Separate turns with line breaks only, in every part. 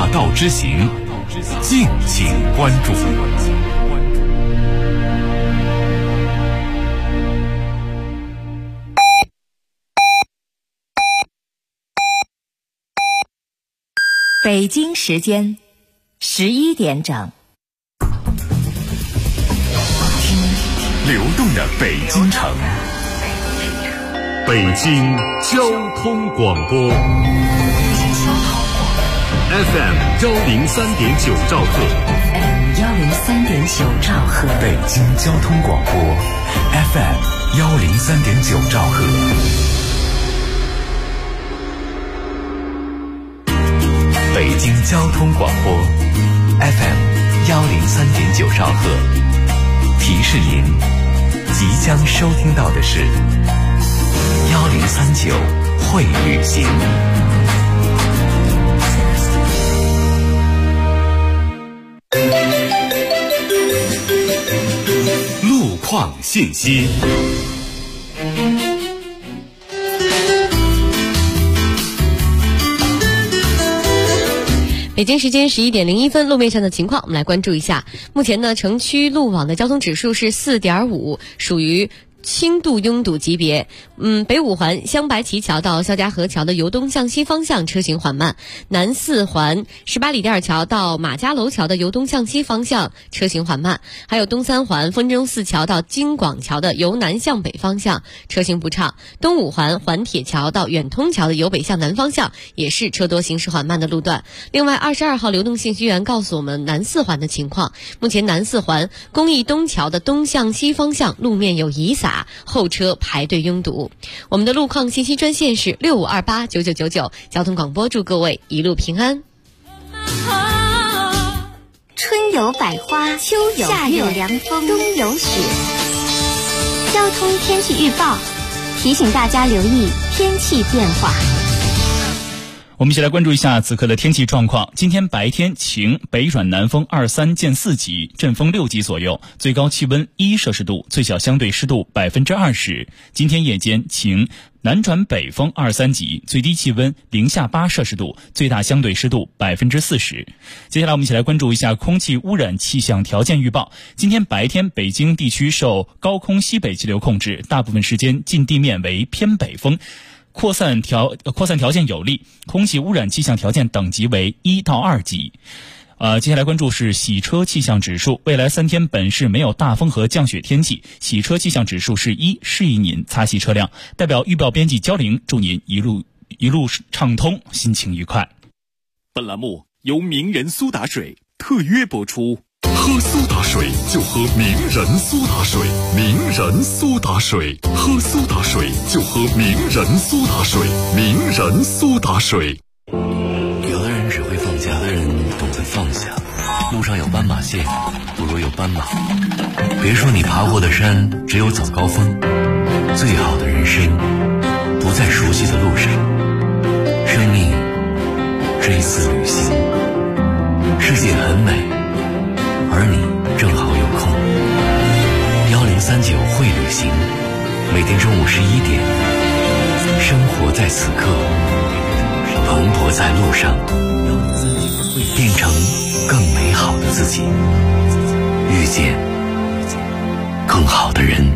大道之行，敬请关注。
北京时间11点整。
听流动的北京城，北京交通广播 FM 103.9兆赫，
103.9兆赫，
北京交通广播 FM 103.9兆赫。北京交通广播 FM 103.9兆赫，提示您即将收听到的是1039会旅行。路况信息。
北京时间11点01分，路面上的情况我们来关注一下。目前呢，城区路网的交通指数是 4.5， 属于轻度拥堵级别。北五环镶白旗桥到肖家河桥的由东向西方向车行缓慢，南四环18里店桥到马家楼桥的由东向西方向车行缓慢，还有东三环丰中寺桥到京广桥的由南向北方向车行不畅，东五环环铁桥到远通桥的由北向南方向也是车多行驶缓慢的路段。另外22号流动信息员告诉我们南四环的情况，目前南四环公益东桥的东向西方向路面有雨洒，后车排队拥堵。我们的路况信息专线是65289999，交通广播祝各位一路平安。
春有百花，秋有夏有凉风，冬有雪。交通天气预报提醒大家留意天气变化。
我们一起来关注一下此刻的天气状况。今天白天晴，北转南风23见4级，阵风6级左右，最高气温1摄氏度，最小相对湿度20%。今天夜间晴，南转北风23级，最低气温零下8摄氏度，最大相对湿度40%。接下来我们一起来关注一下空气污染气象条件预报。今天白天北京地区受高空西北气流控制，大部分时间近地面为偏北风，扩散条件有利，空气污染气象条件等级为1到2级。接下来关注是洗车气象指数，未来3天本市没有大风和降雪天气，洗车气象指数是1，适宜您擦洗车辆。代表预报编辑焦玲，祝您一路畅通，心情愉快。
本栏目由名人苏打水特约播出。喝苏打水就喝名人苏打水，名人苏打水，喝苏打水就喝名人苏打水，名人苏打水。
有的人只会放假，有的人懂得放下。路上有斑马线，不如有斑马。别说你爬过的山只有早高峰，最好的人生不在熟悉的路上。生命是一次旅行，世界很美，而你正好有空。1039会旅行，每天中午11点，生活在此刻，蓬勃在路上，变成更美好的自己，遇见更好的人。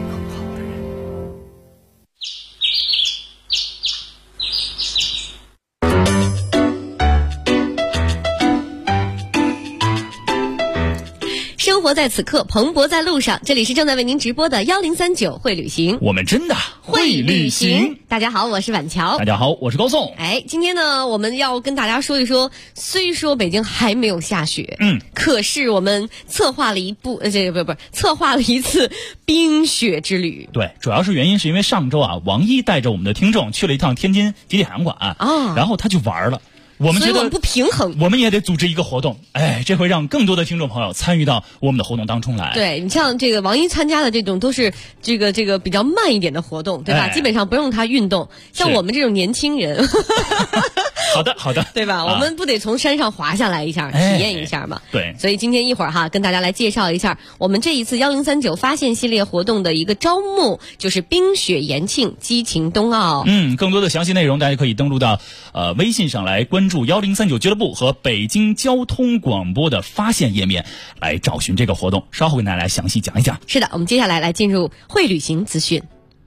生活在此刻，蓬勃在路上。这里是正在为您直播的1039会旅行，
我们真的会旅行。
大家好，我是婉乔。
大家好，我是高颂。
今天呢，我们要跟大家说一说，虽说北京还没有下雪，可是我们策划了一次冰雪之旅。
对，主要是原因是因为上周王一带着我们的听众去了一趟天津集体海洋馆然后他去玩了。我们觉得
所以我们不平衡，
我们也得组织一个活动，这会让更多的听众朋友参与到我们的活动当中来。
对，你像这个王一参加的这种都是这个比较慢一点的活动，对吧？基本上不用他运动。像我们这种年轻人，
好的，
对吧？我们不得从山上滑下来一下，体验一下嘛？
对。
所以今天一会儿跟大家来介绍一下我们这一次1039发现系列活动的一个招募，就是冰雪延庆，激情冬奥。
更多的详细内容，大家可以登录到微信上来关注1039俱乐部和北京交通广播的发现页面，来找寻这个活动。稍后跟大家来详细讲一讲。
是的，我们接下来进入会旅行资讯。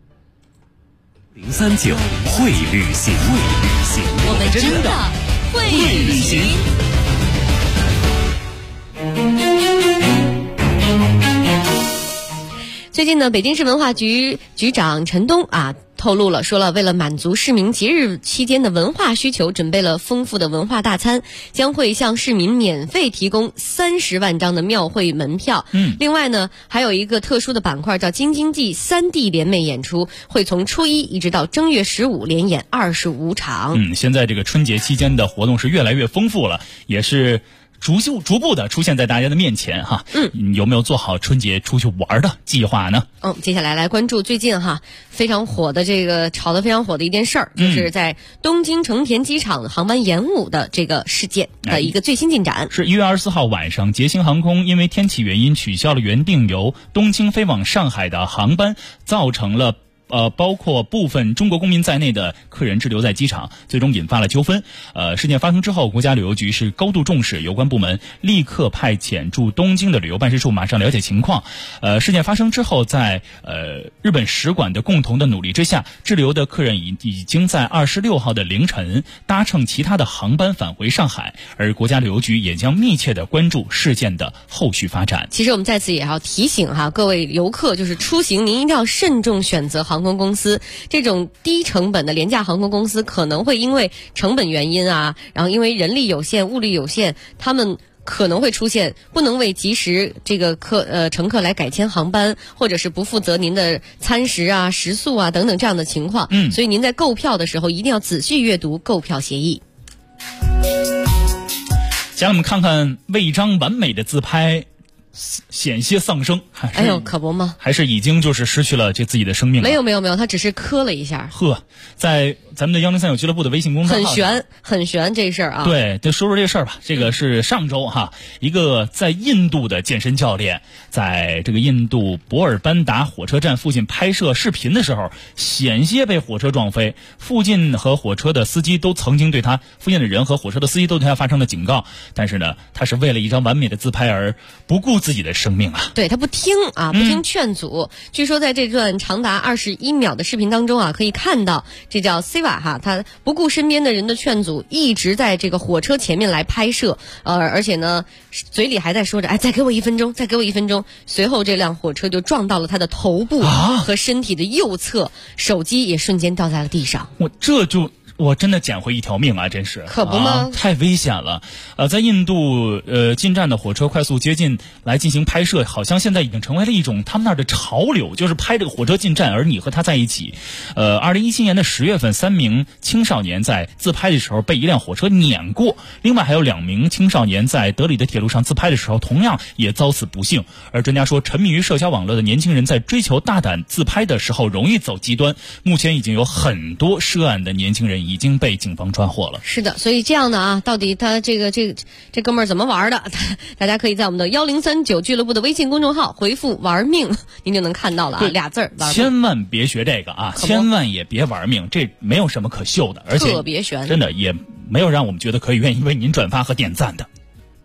039会旅行，
我们真的会旅行。最近呢，北京市文化局局长陈东透露了，说了为了满足市民节日期间的文化需求，准备了丰富的文化大餐，将会向市民免费提供30万张的庙会门票。另外呢，还有一个特殊的板块叫京津冀3D 联美演出，会从初一一直到正月15连演25场。
现在这个春节期间的活动是越来越丰富了，也是逐步的出现在大家的面前哈。有没有做好春节出去玩的计划呢？
接下来关注最近非常火的炒得非常火的一件事儿，就是在东京成田机场航班延误的这个事件的一个最新进展。
是1月24号晚上，捷星航空因为天气原因取消了原定由东京飞往上海的航班，造成了包括部分中国公民在内的客人滞留在机场，最终引发了纠纷。事件发生之后，国家旅游局是高度重视，有关部门立刻派遣驻东京的旅游办事处马上了解情况。事件发生之后，在日本使馆的共同的努力之下，滞留的客人已经在26号的凌晨搭乘其他的航班返回上海，而国家旅游局也将密切的关注事件的后续发展。
其实我们在此也要提醒各位游客，就是出行您一定要慎重选择航空公司，这种低成本的廉价航空公司可能会因为成本原因然后因为人力有限、物力有限，他们可能会出现不能为及时乘客来改签航班，或者是不负责您的餐食食宿等等这样的情况。所以您在购票的时候一定要仔细阅读购票协议。
先来我们看看为一张完美的自拍险些丧生，
可不吗？
还是已经就是失去了自己的生命了？
没有，他只是磕了一下。
在咱们的1039俱乐部的微信公众号
很悬这事儿
对，就说说这事儿吧。这个是上周一个在印度的健身教练，在这个印度博尔班达火车站附近拍摄视频的时候，险些被火车撞飞。附近和火车的司机都曾经对他，附近的人和火车的司机都对他发生了警告，但是呢，他是为了一张完美的自拍而不顾自己的生命
对，他不听不听劝阻。据说在这段长达21秒的视频当中可以看到这叫 Siva 他不顾身边的人的劝阻，一直在这个火车前面来拍摄，而且呢嘴里还在说着再给我1分钟，再给我1分钟。随后这辆火车就撞到了他的头部和身体的右侧，手机也瞬间掉在了地上。
我真的捡回一条命真是
可不吗？
太危险了。在印度进站的火车快速接近来进行拍摄，好像现在已经成为了一种他们那儿的潮流，就是拍这个火车进站，而你和他在一起。2017年的10月份，3名青少年在自拍的时候被一辆火车碾过，另外还有2名青少年在德里的铁路上自拍的时候同样也遭此不幸。而专家说，沉迷于社交网络的年轻人在追求大胆自拍的时候容易走极端，目前已经有很多涉案的年轻人已经被警方抓获了。
是的，所以这样的到底他这哥们儿怎么玩的？大家可以在我们的1039俱乐部的微信公众号回复玩命，您就能看到了俩字儿。
千万别学这个千万也别玩命，这没有什么可秀的，而且
特别悬，
真的也没有让我们觉得可以愿意为您转发和点赞的。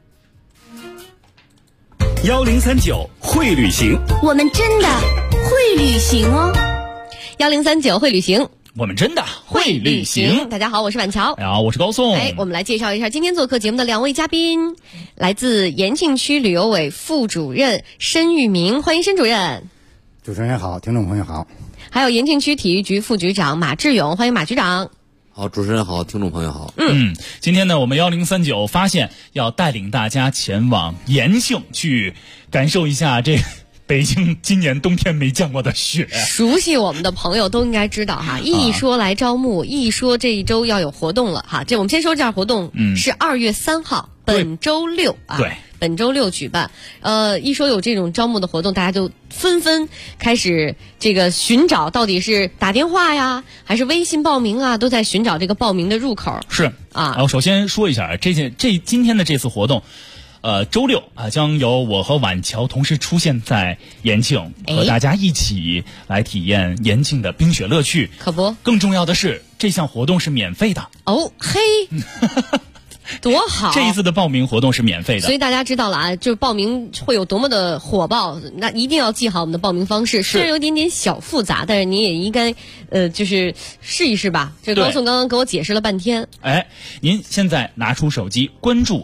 1039会旅行，
我们真的会旅行哦。
1039会旅行，
我们真的会旅行。
大家好，我是晚乔。
大家好，我是高颂。
我们来介绍一下今天做客节目的2位嘉宾，来自延庆区旅游委副主任申玉明，欢迎申主任。
主持人好，听众朋友好。
还有延庆区体育局副局长马志勇，欢迎马局长。
好，主持人好，听众朋友好。
今天呢，我们1039发现要带领大家前往延庆去感受一下这北京今年冬天没降过的雪。
熟悉我们的朋友都应该知道一说来招募，一说这一周要有活动了这我们先说这样活动是2月3号本周六
对，
本周六举办。一说有这种招募的活动，大家就纷纷开始这个寻找，到底是打电话呀，还是微信报名啊，都在寻找这个报名的入口。
是
啊，
然后首先说一下今天的这次活动。周六啊，将由我和晚桥同时出现在延庆，和大家一起来体验延庆的冰雪乐趣。
可不，
更重要的是，这项活动是免费的。
哦，嘿。多好！
这一次的报名活动是免费的，
所以大家知道了啊，就是报名会有多么的火爆，那一定要记好我们的报名方式。虽然有点点小复杂，但是你也应该就是试一试吧。这高颂刚刚给我解释了半天。
您现在拿出手机，关注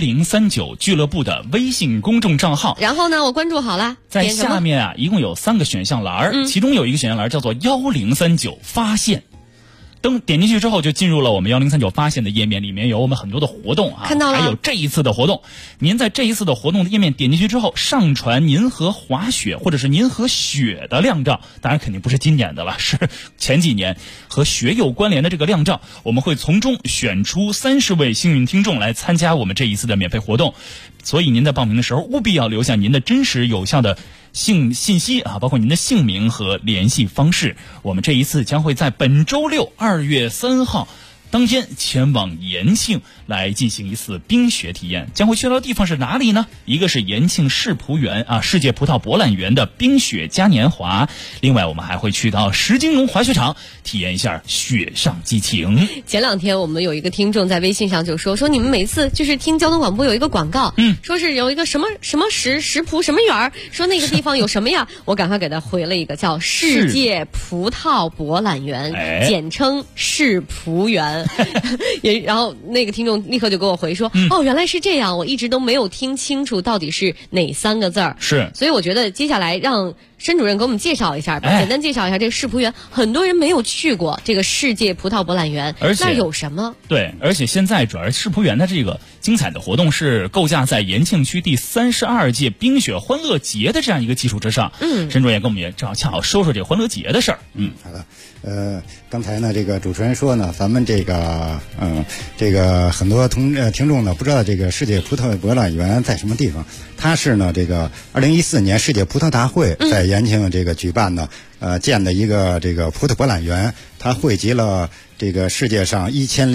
1039俱乐部的微信公众账号，
然后呢，我关注好了，
在下面啊，一共有3个选项栏，其中有一个选项栏叫做1039发现。点进去之后就进入了我们1039发现的页面，里面有我们很多的活动啊，
看到了，
还有这一次的活动。您在这一次的活动的页面点进去之后，上传您和滑雪或者是您和雪的靓照，当然肯定不是今年的了，是前几年和雪有关联的这个靓照，我们会从中选出30位幸运听众来参加我们这一次的免费活动。所以您在报名的时候务必要留下您的真实有效的信息啊，包括您的姓名和联系方式。我们这一次将会在本周六2月3号当天前往延庆来进行一次冰雪体验。将会去到的地方是哪里呢？一个是延庆世葡园啊，世界葡萄博览园的冰雪嘉年华。另外我们还会去到石金龙滑雪场体验一下雪上激情。
前2天我们有一个听众在微信上就说你们每次就是听交通广播有一个广告，说是有一个什么石葡什么园，说那个地方有什么呀？我赶快给他回了一个叫世界葡萄博览园，简称世葡园。然后那个听众立刻就给我回说，原来是这样，我一直都没有听清楚到底是哪3个字儿。
是，
所以我觉得接下来让申主任给我们介绍一下吧，简单介绍一下这个世葡园。很多人没有去过这个世界葡萄博览园，
而且
那有什么？
对，而且现在主要是世葡园的这个精彩的活动是构架在延庆区第32届冰雪欢乐节的这样一个基础之上。申主任跟我们也正好恰好说说这个欢乐节的事儿。
好的。刚才呢，这个主持人说呢，咱们这个很多听众呢不知道这个世界葡萄博览园在什么地方。它是呢这个2014年世界葡萄大会在延庆这个举办的，建的一个这个葡萄博览园，它汇集了这个世界上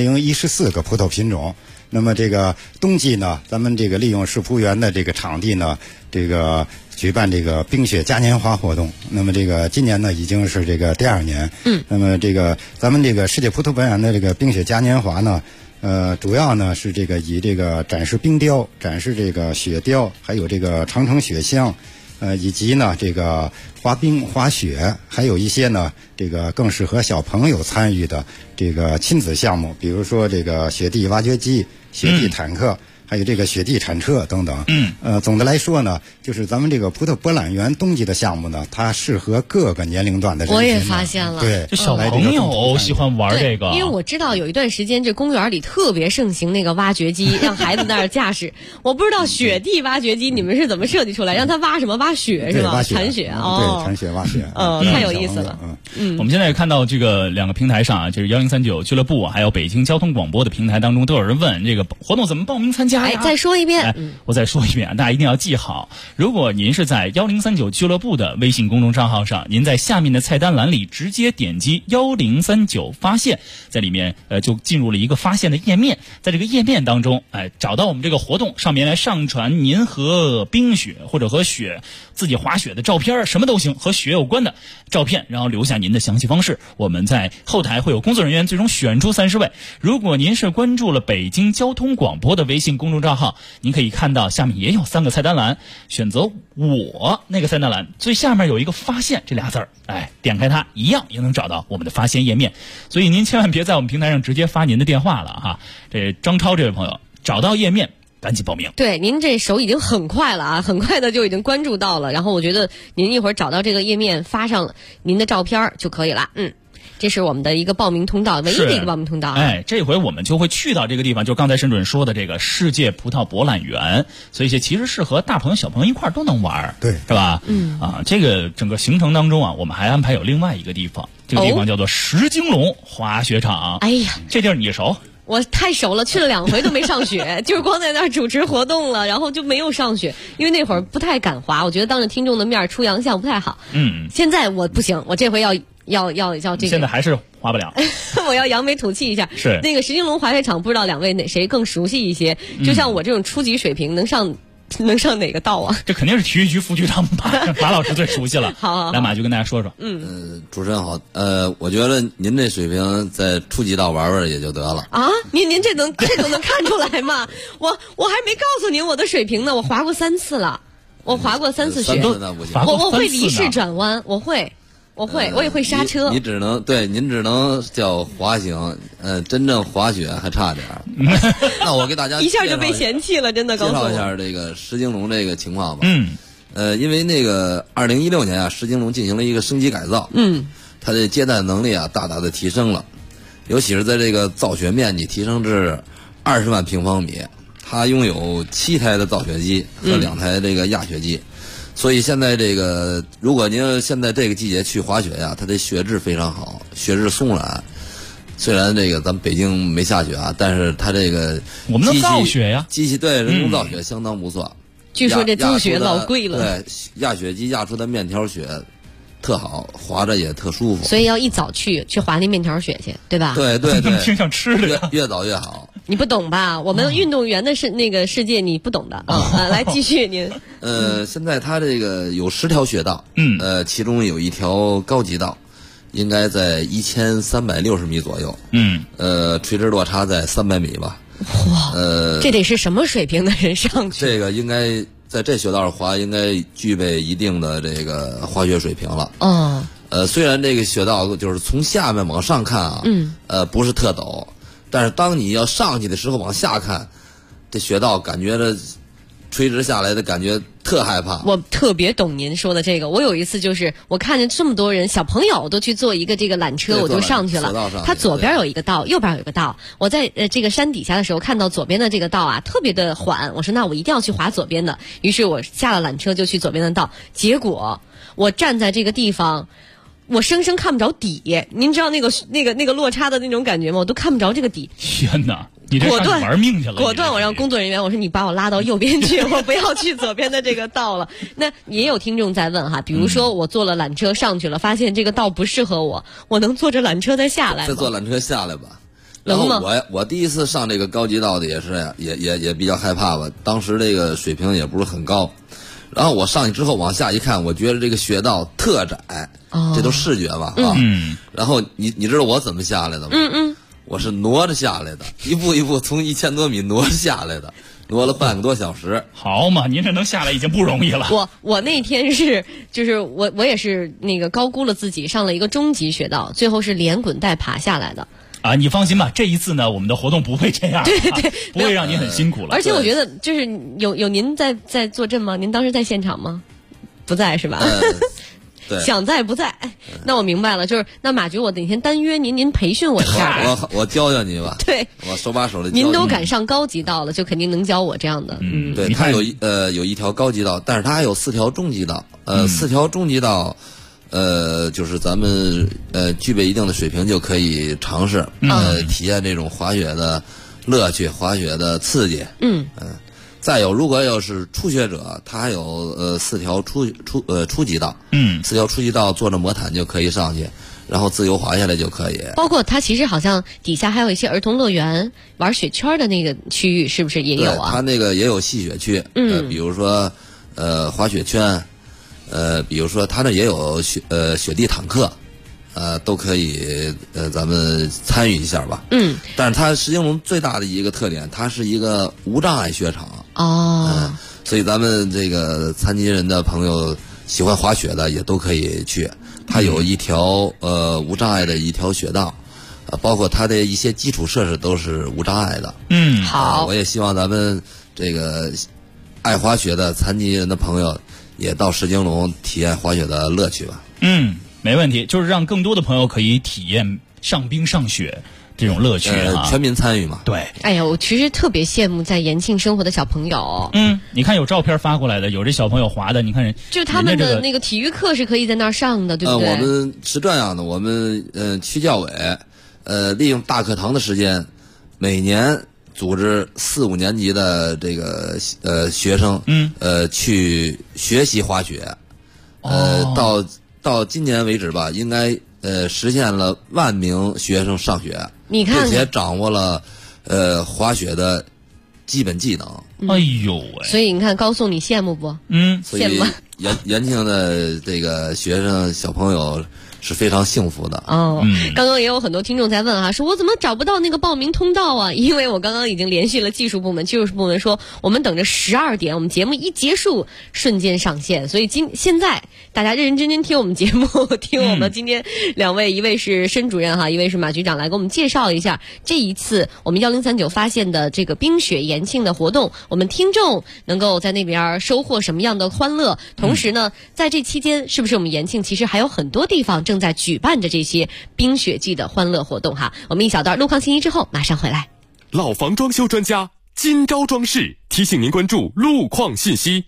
1014个葡萄品种。那么这个冬季呢，咱们这个利用世葡园的这个场地呢，这个举办这个冰雪嘉年华活动。那么这个今年呢已经是这个第2年。那么这个咱们这个世界葡萄博览园的这个冰雪嘉年华呢，主要呢是这个以这个展示冰雕、展示这个雪雕，还有这个长城雪乡，以及呢这个滑冰、滑雪，还有一些呢这个更适合小朋友参与的这个亲子项目，比如说这个雪地挖掘机、雪地坦克，还有这个雪地铲车等等。总的来说呢，就是咱们这个葡萄博览园冬季的项目呢，它适合各个年龄段的人群。
我也发现了，
对，
就小朋友喜欢玩这个。
因为我知道有一段时间这公园里特别盛行那个挖掘机，让孩子在那儿驾驶。我不知道雪地挖掘机你们是怎么设计出来，让他挖什么？挖雪是吧？铲雪
对，铲雪挖雪。
太有意思了。
我们现在看到这个2个平台上啊，就是1039俱乐部还有北京交通广播的平台当中，都有人问这个活动怎么报名参加呀？
再说一遍。
我再说一遍啊，大家一定要记好。如果您是在1039俱乐部的微信公众账号上，您在下面的菜单栏里直接点击1039发现，在里面就进入了一个发现的页面。在这个页面当中，找到我们这个活动，上面来上传您和冰雪或者和雪自己滑雪的照片，什么都行，和雪有关的照片，然后留下您的详细方式。我们在后台会有工作人员最终选出30位。如果您是关注了北京交通广播的微信公众账号，您可以看到下面也有3个菜单栏，选择我那个菜单栏最下面有一个发现这俩字儿，点开它一样也能找到我们的发现页面。所以您千万别在我们平台上直接发您的电话了哈。这张超这位朋友找到页面赶紧报名。
对，您这手已经很快了啊，很快的就已经关注到了。然后我觉得您一会儿找到这个页面发上您的照片就可以了。这是我们的一个报名通道，唯一的一个报名通道。
这回我们就会去到这个地方，就刚才申主任说的这个世界葡萄博览园，所以其实适合大朋友小朋友一块儿都能玩，
对，
是吧？这个整个行程当中啊，我们还安排有另外一个地方，这个地方叫做石金龙滑雪场。
哎呀，
这地儿你熟？
我太熟了，去了2回都没上雪，就是光在那儿主持活动了，然后就没有上雪，因为那会儿不太敢滑，我觉得当着听众的面出洋相不太好。现在我不行，我这回要这个。
现在还是滑不了。
我要扬眉吐气一下。
是
那个石金龙滑雪场，不知道2位谁更熟悉一些？就像我这种初级水平，能上哪个道啊？
这肯定是体育局副局长马老师最熟悉了。
好，
来马就跟大家说说。
主持人好，我觉得您这水平在初级道玩玩也就得了
啊。您这都能看出来吗？我还没告诉您我的水平呢，我滑过3次了，我滑过3次雪，我会离式转弯，我也会刹车。
您只能叫滑行，真正滑雪还差点儿。那我给大家
一下就被嫌弃了，真的。
介绍一下这个石金龙这个情况吧。因为那个2016年啊，石金龙进行了一个升级改造。它的接待能力啊大大的提升了，尤其是在这个造雪面积提升至20万平方米。它拥有7台的造雪机和2台这个压雪机。所以现在这个，如果您现在这个季节去滑雪呀，它的雪质非常好，雪质松软。虽然这个咱们北京没下雪啊，但是它这个
我们能造雪呀，
机器对人工造雪相当不错。
据说这造雪老贵了。
对，压雪机压出的面条雪特好，滑着也特舒服。
所以要一早去滑那面条雪去，对吧？
对，
挺想吃的，
越早越好。
你不懂吧？我们运动员的那个世界你不懂的来继续您。
现在它这个有10条雪道，其中有1条高级道，应该在1360米左右，垂直落差在300米吧。
哇，这得是什么水平的人上去？
这个应该在这雪道上滑，应该具备一定的这个滑雪水平了。虽然这个雪道就是从下面往上看啊，不是特陡。但是当你要上去的时候，往下看，这雪道感觉着垂直下来的感觉特害怕。
我特别懂您说的这个。我有一次就是我看见这么多人小朋友都去坐一个这个缆车，我就上去了。它左边有一个道，右边有一个道。我在这个山底下的时候看到左边的这个道啊特别的缓，我说那我一定要去滑左边的。于是我下了缆车就去左边的道，结果我站在这个地方。我生生看不着底，您知道那个落差的那种感觉吗？我都看不着这个底。
天哪！你这上去玩命去了！
果断我让工作人员我说你把我拉到右边去，我不要去左边的这个道了。那也有听众在问哈，比如说我坐了缆车上去了，发现这个道不适合我，我能坐着缆车再下来吗？
再坐缆车下来吧。然后我第一次上这个高级道的也是也比较害怕吧，当时这个水平也不是很高。然后我上去之后往下一看，我觉得这个雪道特窄，这都视觉嘛啊。然后你知道我怎么下来的吗？我是挪着下来的，一步一步从1000多米挪着下来的，挪了半个多小时。
好嘛，您这能下来已经不容易了。
我那天就是我也是那个高估了自己，上了一个中级雪道，最后是连滚带爬下来的。
啊，你放心吧，这一次呢，我们的活动不会这样，
对，
不会让您很辛苦了。
而且我觉得，就是有您在坐镇吗？您当时在现场吗？不在是吧？
对，
想在不在？那我明白了，就是那马局，我哪天单约您培训我一下。
我教教你吧。
对，
我手把手的。
您都敢上高级道了，就肯定能教我这样的。
对，它有1条高级道，但是它还有4条中级道。4条中级道。就是咱们具备一定的水平就可以尝试体验这种滑雪的乐趣，滑雪的刺激。再有，如果要是初学者，他还有4条初级道。4条初级道坐着魔毯就可以上去，然后自由滑下来就可以。
包括它其实好像底下还有一些儿童乐园玩雪圈的那个区域，是不是也有啊？
它那个也有戏雪区。比如说滑雪圈。比如说他那也有雪地坦克，都可以咱们参与一下吧。但是它石金龙最大的一个特点，它是一个无障碍雪场。所以咱们这个残疾人的朋友喜欢滑雪的也都可以去。它有1条无障碍的1条雪道，包括它的一些基础设施都是无障碍的。
好，
我也希望咱们这个爱滑雪的残疾人的朋友。也到石金龙体验滑雪的乐趣吧。
没问题，就是让更多的朋友可以体验上冰上雪这种乐趣
全民参与嘛。
对。
哎呀，我其实特别羡慕在延庆生活的小朋友。
你看有照片发过来的，有这小朋友滑的，你看
就他们的那个体育课是可以在那儿上的，对不对？
我们是这样的，我们区教委利用大课堂的时间， 每年组织4、5年级的这个学生，去学习滑雪，到今年为止吧，应该实现了1万名学生上学，
你看，
并且掌握了滑雪的基本技能。
哎呦喂！
所以你看，高颂你羡慕不？羡慕。
延庆的这个学生小朋友是非常幸福的。
刚刚也有很多听众在问哈，说我怎么找不到那个报名通道啊？因为我刚刚已经联系了技术部门说我们等着12点，我们节目一结束瞬间上线。所以现在大家认认真真听我们节目，听我们今天2位，一位是申主任哈，一位是马局长，来给我们介绍一下这一次我们1039发现的这个冰雪延庆的活动，我们听众能够在那边收获什么样的欢乐？同时呢，在这期间，是不是我们延庆其实还有很多地方正在举办着这些冰雪季的欢乐活动哈？我们一小段路况信息之后马上回来。
老房装修专家金招装饰提醒您关注路况信息。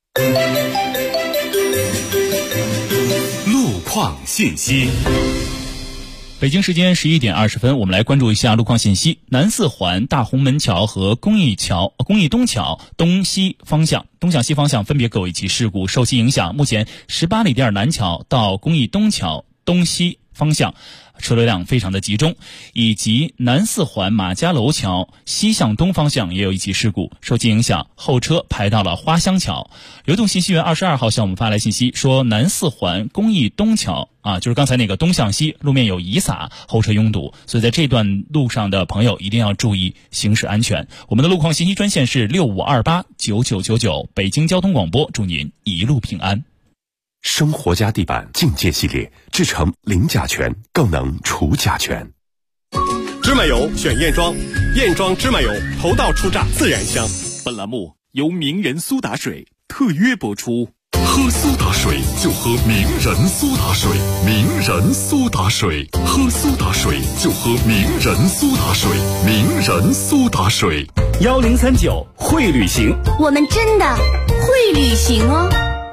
路况信息。
北京时间11点20分，我们来关注一下路况信息。南四环大红门桥和公益东桥东西方向、东向西方向分别各有一起事故，受其影响，目前18里店南桥到公益东桥东西方向车流量非常的集中，以及南四环马家楼桥西向东方向也有一起事故，受其影响，后车排到了花乡桥。流动信息源22号向我们发来信息说，南四环公益东桥就是刚才那个东向西路面有遗撒，后车拥堵，所以在这段路上的朋友一定要注意行驶安全。我们的路况信息专线是65289999，北京交通广播，祝您一路平安。
生活家地板境界系列，制成零甲醛，更能除甲醛。
芝麻油选燕庄，燕庄芝麻油头道出榨，自然香。
本栏目由名人苏打水特约播出。喝苏打水就喝名人苏打水，名人苏打水，喝苏打水就喝名人苏打水，名人苏打水。
1039会旅行，
我们真的会旅行哦。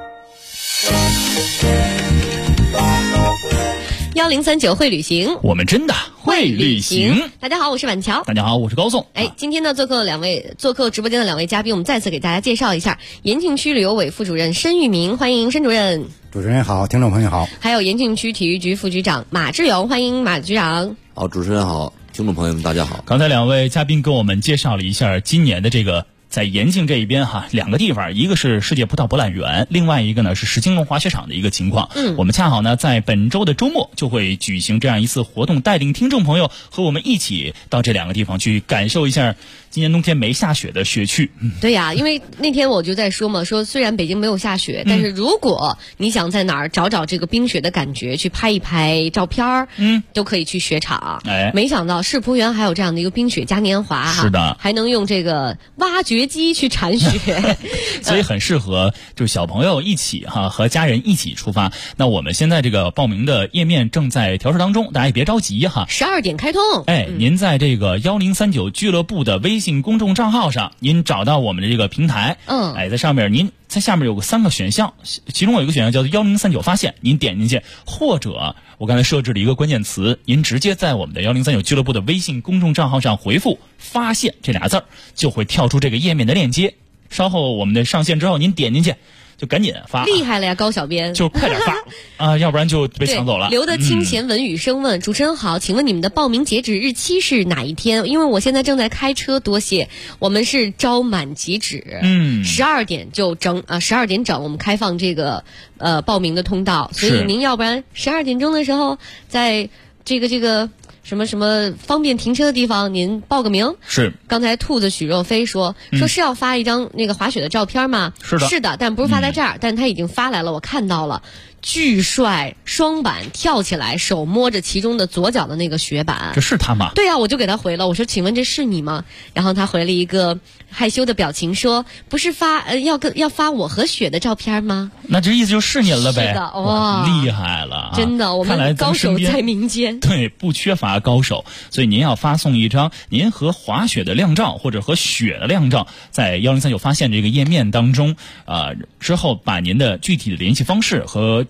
1039会旅行，
我们真的会旅行。
大家好，我是晚桥。
大家好，我是高颂。
今天呢，做客直播间的2位嘉宾，我们再次给大家介绍一下延庆区旅游委副主任申玉明，欢迎申主任。
主持人好，听众朋友好。
还有延庆区体育局副局长马志勇，欢迎马局长。
好，主持人好，听众朋友们大家好。
刚才2位嘉宾给我们介绍了一下今年的这个在延庆这一边2个地方，一个是世界葡萄博览园，另外一个呢是石金龙滑雪场的一个情况。我们恰好呢在本周的周末就会举行这样一次活动，带领听众朋友和我们一起到这2个地方去感受一下今年冬天没下雪的雪趣。
对呀，因为那天我就在说嘛，说虽然北京没有下雪，但是如果你想在哪儿找这个冰雪的感觉，去拍一拍照片都可以去雪场。没想到世仆园还有这样的一个冰雪嘉年华
是的，
还能用这个挖掘机去铲雪
所以很适合就是小朋友一起和家人一起出发。那我们现在这个报名的页面正在调试当中，大家也别着急
12点开通。
您在这个1039俱乐部的微信公众账号上，您找到我们的这个平台，在上面您在下面有个3个选项，其中有一个选项叫做1039发现，您点进去，或者我刚才设置了一个关键词，您直接在我们的1039俱乐部的微信公众账号上回复发现这俩字儿，就会跳出这个页面的链接。稍后我们的上线之后，您点进去就赶紧发。
厉害了呀，高小编，
就快点发要不然就被抢走了。
留得清闲文宇生问，主持人好，请问你们的报名截止日期是哪一天？因为我现在正在开车，多谢。我们是招满即止，12点整我们开放这个报名的通道，所以您要不然12点钟的时候在这个什么方便停车的地方您报个名。
是。
刚才兔子许若飞说是要发一张那个滑雪的照片吗？是的，但不是发在这儿，但他已经发来了，我看到了。巨帅，双板跳起来，手摸着其中的左脚的那个雪板。
这是他吗？
对啊，我就给他回了，我说请问这是你吗？然后他回了一个害羞的表情说，不是要发我和雪的照片吗？
那这意思就是你了呗。
是的，哇，
厉害了
真的，我们高手在民间。
对，不缺乏高手，所以您要发送一张您和滑雪的靓照或者和雪的靓照，在1039发现这个页面当中之后把您的具体的联系方式和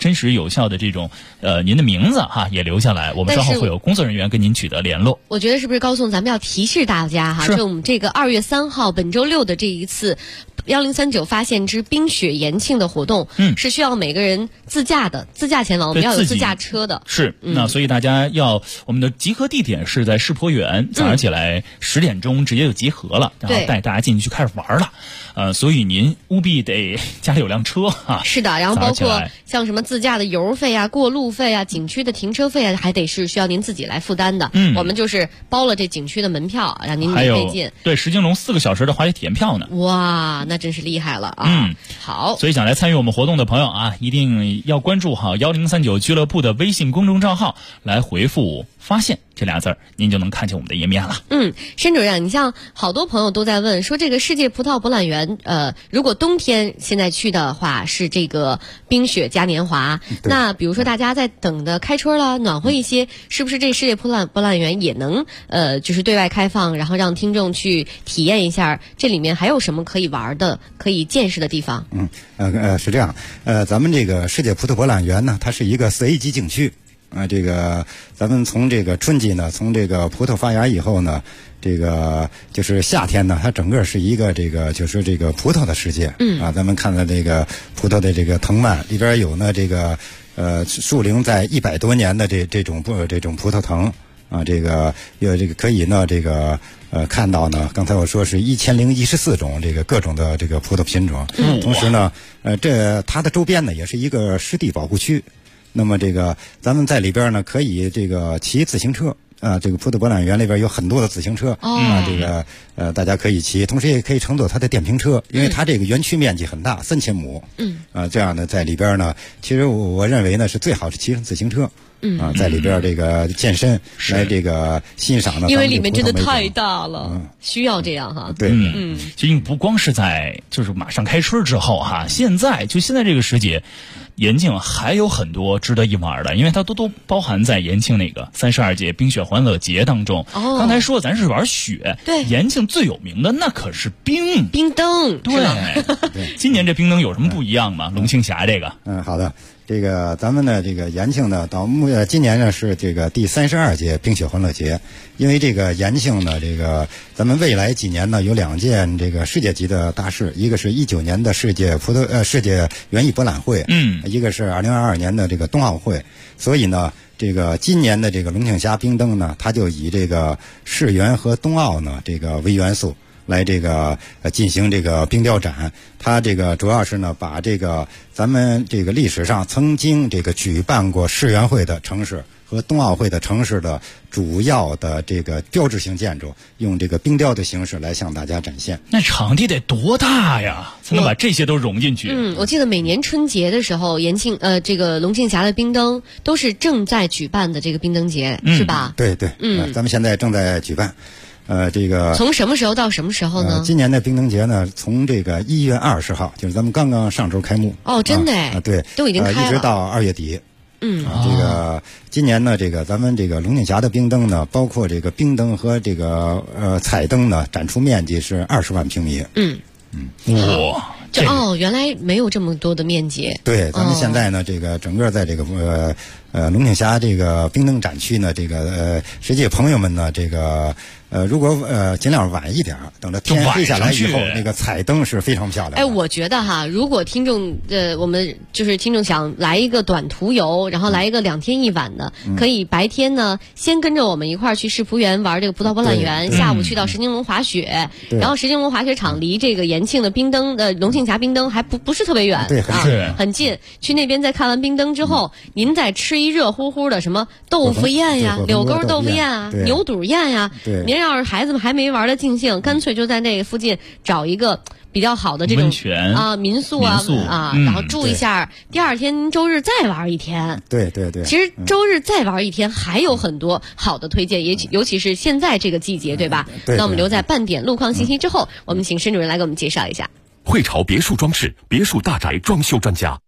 真实有效的这种您的名字哈也留下来，我们稍后会有工作人员跟您取得联络。
我觉得是不是高颂咱们要提示大家哈，就我们这个2月3号本周六的这一次1039发现之冰雪延庆的活动，是需要每个人自驾前往，我们要有自驾车的。
是，那所以大家我们的集合地点是在世博园，早上起来10点钟直接就集合了，然后带大家进去开始玩了。所以您务必得家里有辆车啊。
是的，然后包括像什么自驾的油费啊、过路费啊、景区的停车费啊，还得是需要您自己来负担的。我们就是包了这景区的门票，让您免费进。
对，石金龙4个小时的滑雪体验票呢。
哇，那真是厉害了啊！好，
所以想来参与我们活动的朋友啊，一定要关注好1039俱乐部的微信公众账号，来回复“发现”这俩字儿，您就能看见我们的页面了。
申主任，你像好多朋友都在问说，这个世界葡萄博览园，如果冬天现在去的话，是这个冰雪嘉年华。那比如说大家在等的开春了，暖和一些，是不是这世界葡萄博览园也能就是对外开放，然后让听众去体验一下这里面还有什么可以玩的、可以见识的地方？
是这样，咱们这个世界葡萄博览园呢，它是一个4A 级景区。这个咱们从这个春季呢，从这个葡萄发芽以后呢，这个就是夏天呢，它整个是一个就是这个葡萄的世界。咱们看到这个葡萄的这个藤蔓里边有呢这个树龄在100多年的这种葡萄藤啊，这个有这个可以呢这个看到呢，刚才我说是1014种这个各种的这个葡萄品种。同时呢，它的周边呢也是一个湿地保护区。那么这个咱们在里边呢可以这个骑自行车啊，这个葡萄博览园里边有很多的自行车这个大家可以骑，同时也可以乘坐它的电瓶车，因为它这个园区面积很大，3000亩。这样呢在里边呢，其实我认为呢是最好是骑上自行车。在里边这个健身来这个欣赏呢，
因为里面真的太大了，需要这样哈。
对，
其实不光是就是马上开春之后哈，现在这个时节，延庆还有很多值得一玩的，因为它都包含在延庆那个32届冰雪欢乐节当中。刚才说咱是玩雪，
对，
延庆最有名的那可是冰
灯。
对，今年这冰灯有什么不一样吗？龙庆峡这个，
好的。这个咱们呢，这个延庆呢，今年呢是这个第32届冰雪欢乐节。因为这个延庆呢，这个咱们未来几年呢有2件这个世界级的大事，一个是19年的世界园艺博览会，一个是2022年的这个冬奥会。所以呢，这个今年的这个龙庆峡冰灯呢，它就以这个世园和冬奥呢这个为元素。来这个进行这个冰雕展，它这个主要是呢把这个咱们这个历史上曾经这个举办过世园会的城市和冬奥会的城市的主要的这个标志性建筑，用这个冰雕的形式来向大家展现。
那场地得多大呀，才能把这些都融进去？
我记得每年春节的时候，延庆这个龙庆峡的冰灯都是正在举办的这个冰灯节，是吧？
对，咱们现在正在举办。这个
从什么时候到什么时候呢？
今年的冰灯节呢，从这个1月20号，就是咱们刚刚上周开幕。
真的
对，
都已经开了，
一直到2月底。这个今年呢，这个咱们这个龙庆峡的冰灯呢，包括这个冰灯和这个彩灯呢，展出面积是20万平米。
哇！
原来没有这么多的面积。
对，咱们现在呢，这个整个在这个龙庆峡这个冰灯展区呢，这个实际朋友们呢，这个如果尽量晚一点，等着天黑下来以后，那个彩灯是非常漂亮的。
我觉得哈，如果听众我们就是听众想来一个短途游，然后来一个2天1晚的，可以白天呢先跟着我们一块儿去世葡园玩这个葡萄博览园，下午去到石金龙滑雪，然后石金龙滑雪场离这个延庆的冰灯龙庆峡冰灯还不是特别远，
对，
很近。去那边再看完冰灯之后，您再吃一热乎乎的什么豆腐宴呀、柳沟豆腐宴啊、牛肚宴呀，您要是孩子们还没玩的尽兴，干脆就在那个附近找一个比较好的这种
温泉
民宿然后住一下，第二天周日再玩1天。
对。
其实周日再玩1天还有很多好的推荐，尤其是现在这个季节，对吧？那我们留在半点路况信息之后，我们请申主任来给我们介绍一下。
汇潮别墅装饰别墅大宅装修专家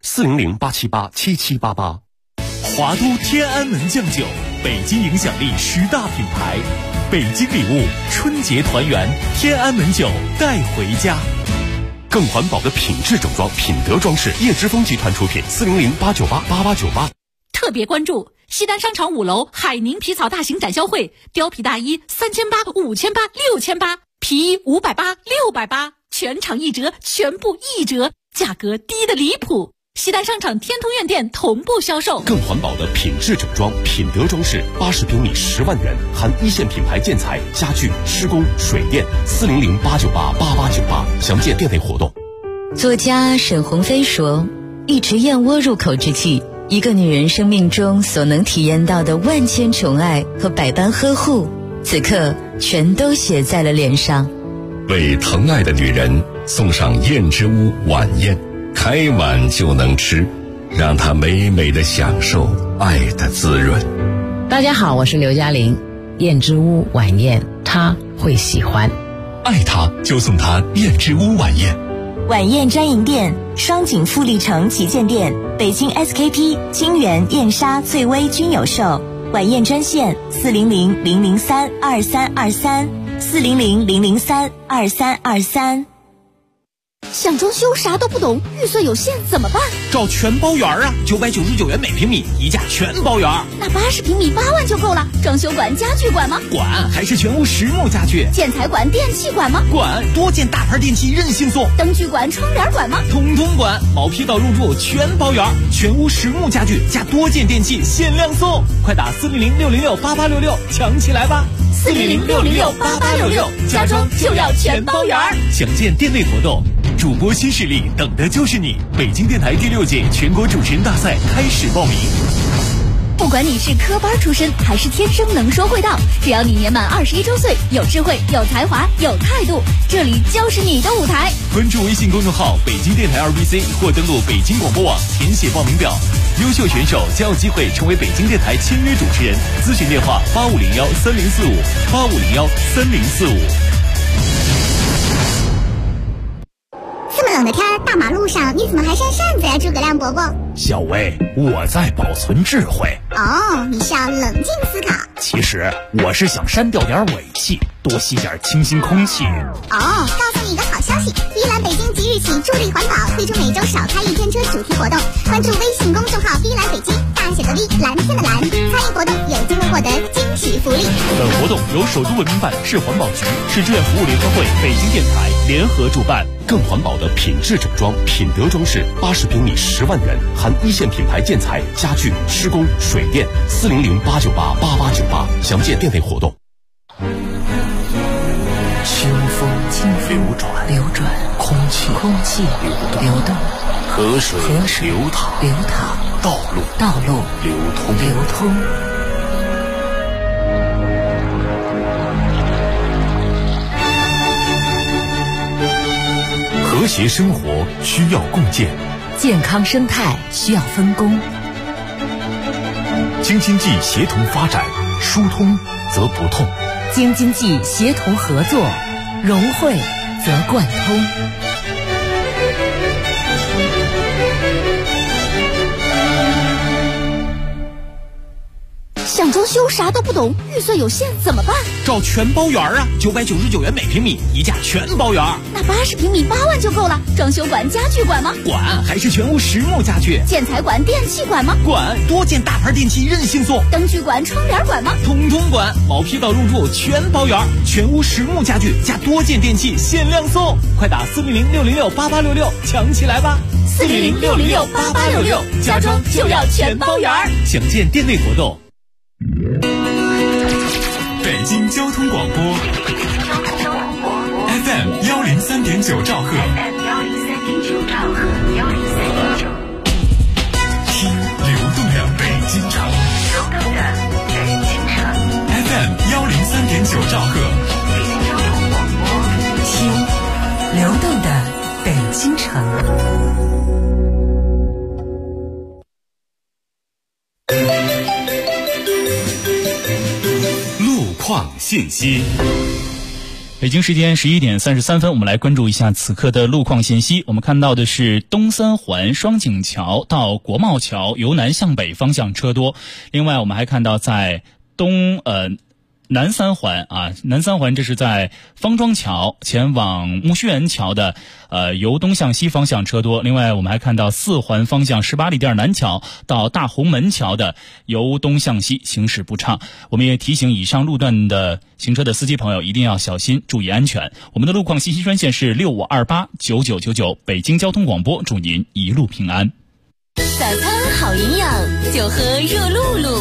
400-878-7788。
华都天安门酱酒，北京影响力10大品牌，北京礼物春节团圆，天安门酒带回家。
更环保的品质整装，品德装饰，叶之峰集团出品，400-898-8898。
特别关注西单商场5楼海宁皮草大型展销会，貂皮大衣3800、5800、6800，皮衣580、680，全场1折，全部1折，价格低得离谱。西单商场天通苑店同步销售。
更环保的品质整装，品德装饰，80平米10万元，含一线品牌建材、家具、施工、水电，400-898-8898，详见店内活动。
作家沈鸿飞说，一池燕窝入口之际，一个女人生命中所能体验到的万千宠爱和百般呵护，此刻全都写在了脸上。
为疼爱的女人送上燕之屋晚宴，开碗就能吃，让她美美的享受爱的滋润。
大家好，我是刘嘉玲。燕之屋晚宴，她会喜欢。
爱她就送她燕之屋晚宴。
晚宴专营店：双井富力城旗舰店、北京 SKP、清源、燕莎、翠微均有售。晚宴专线：400-003-2323，400-003-2323。
想装修啥都不懂，预算有限怎么办？
找全包园啊，999元每平米，一价全包园。
那80平米8万就够了。装修管、家具管吗？
管，还是全屋实木家具。
建材管、电器管吗？
管，多件大牌电器任性送。
灯具管、窗帘管吗？
统统管，毛坯到入住全包园，全屋实木家具加多件电器限量送，快打400-606-8866抢起来吧
！400-606-8866，家装就要全包园。
详见店内活动。主播新势力，等的就是你！北京电台第6届全国主持人大赛开始报名。
不管你是科班出身还是天生能说会道，只要你年满21周岁，有智慧、有才华、有态度，这里就是你的舞台。
关注微信公众号北京电台2BC 或登录北京广播网填写报名表，优秀选手将有机会成为北京电台签约主持人。咨询电话8501-3045，8501-3045。
这么冷的天，大马路上你怎么还扇扇子呀，诸葛亮伯伯？
小薇，我在保存智慧。
哦，你是要冷静思考。
其实我是想删掉点尾气，多吸点清新空气。
哦，告诉你一个好消息，碧蓝北京即日起助力环保，推出每周少开1天车主题活动。关注微信公众号碧蓝北京，大写的 V， 蓝天的蓝，参与活动有机会获得惊喜福利。
本活动由首都文明办、市环保局、市志愿服务联合会、北京电台联合主办。
更环保的品质整装，品德装饰，80平米10万元，含一线品牌建材、家具、施工、水电，400-898-8898，详见店内活动。
清风流转，空气流动，河水流淌，道路流通。
和谐生活需要共建，
健康生态需要分工。
京津冀协同发展，疏通则不痛；
京津冀协同合作，融汇则贯通。
想装修啥都不懂，预算有限怎么办？
找全包园啊，999元每平米，一价全包园。
那80平米8万就够了。装修管、家具管吗？
管，还是全屋实木家具。
建材管、电器管吗？
管，多件大牌电器任性送。
灯具管、窗帘管吗？
统统管，毛坯到入住全包园，全屋实木家具加多件电器限量送，快打400-606-8866抢起来吧
！400-606-8866，家装就要全包园。
详见店内活动。
北京交通广播 FM 103.9兆赫，听流动的北京城，FM 103.9兆赫，
听流动的北京城。
况信息。
北京时间11点33分，我们来关注一下此刻的路况信息。我们看到的是东三环双井桥到国贸桥由南向北方向车多。另外，我们还看到在南三环啊，南三环这是在方庄桥前往木樨园桥的由东向西方向车多。另外我们还看到4环方向18里店南桥到大红门桥的由东向西行驶不畅。我们也提醒以上路段的行车的司机朋友一定要小心，注意安全。我们的路况信息专线是65289999，北京交通广播，祝您一路平安。
早餐好营养，就喝热露露。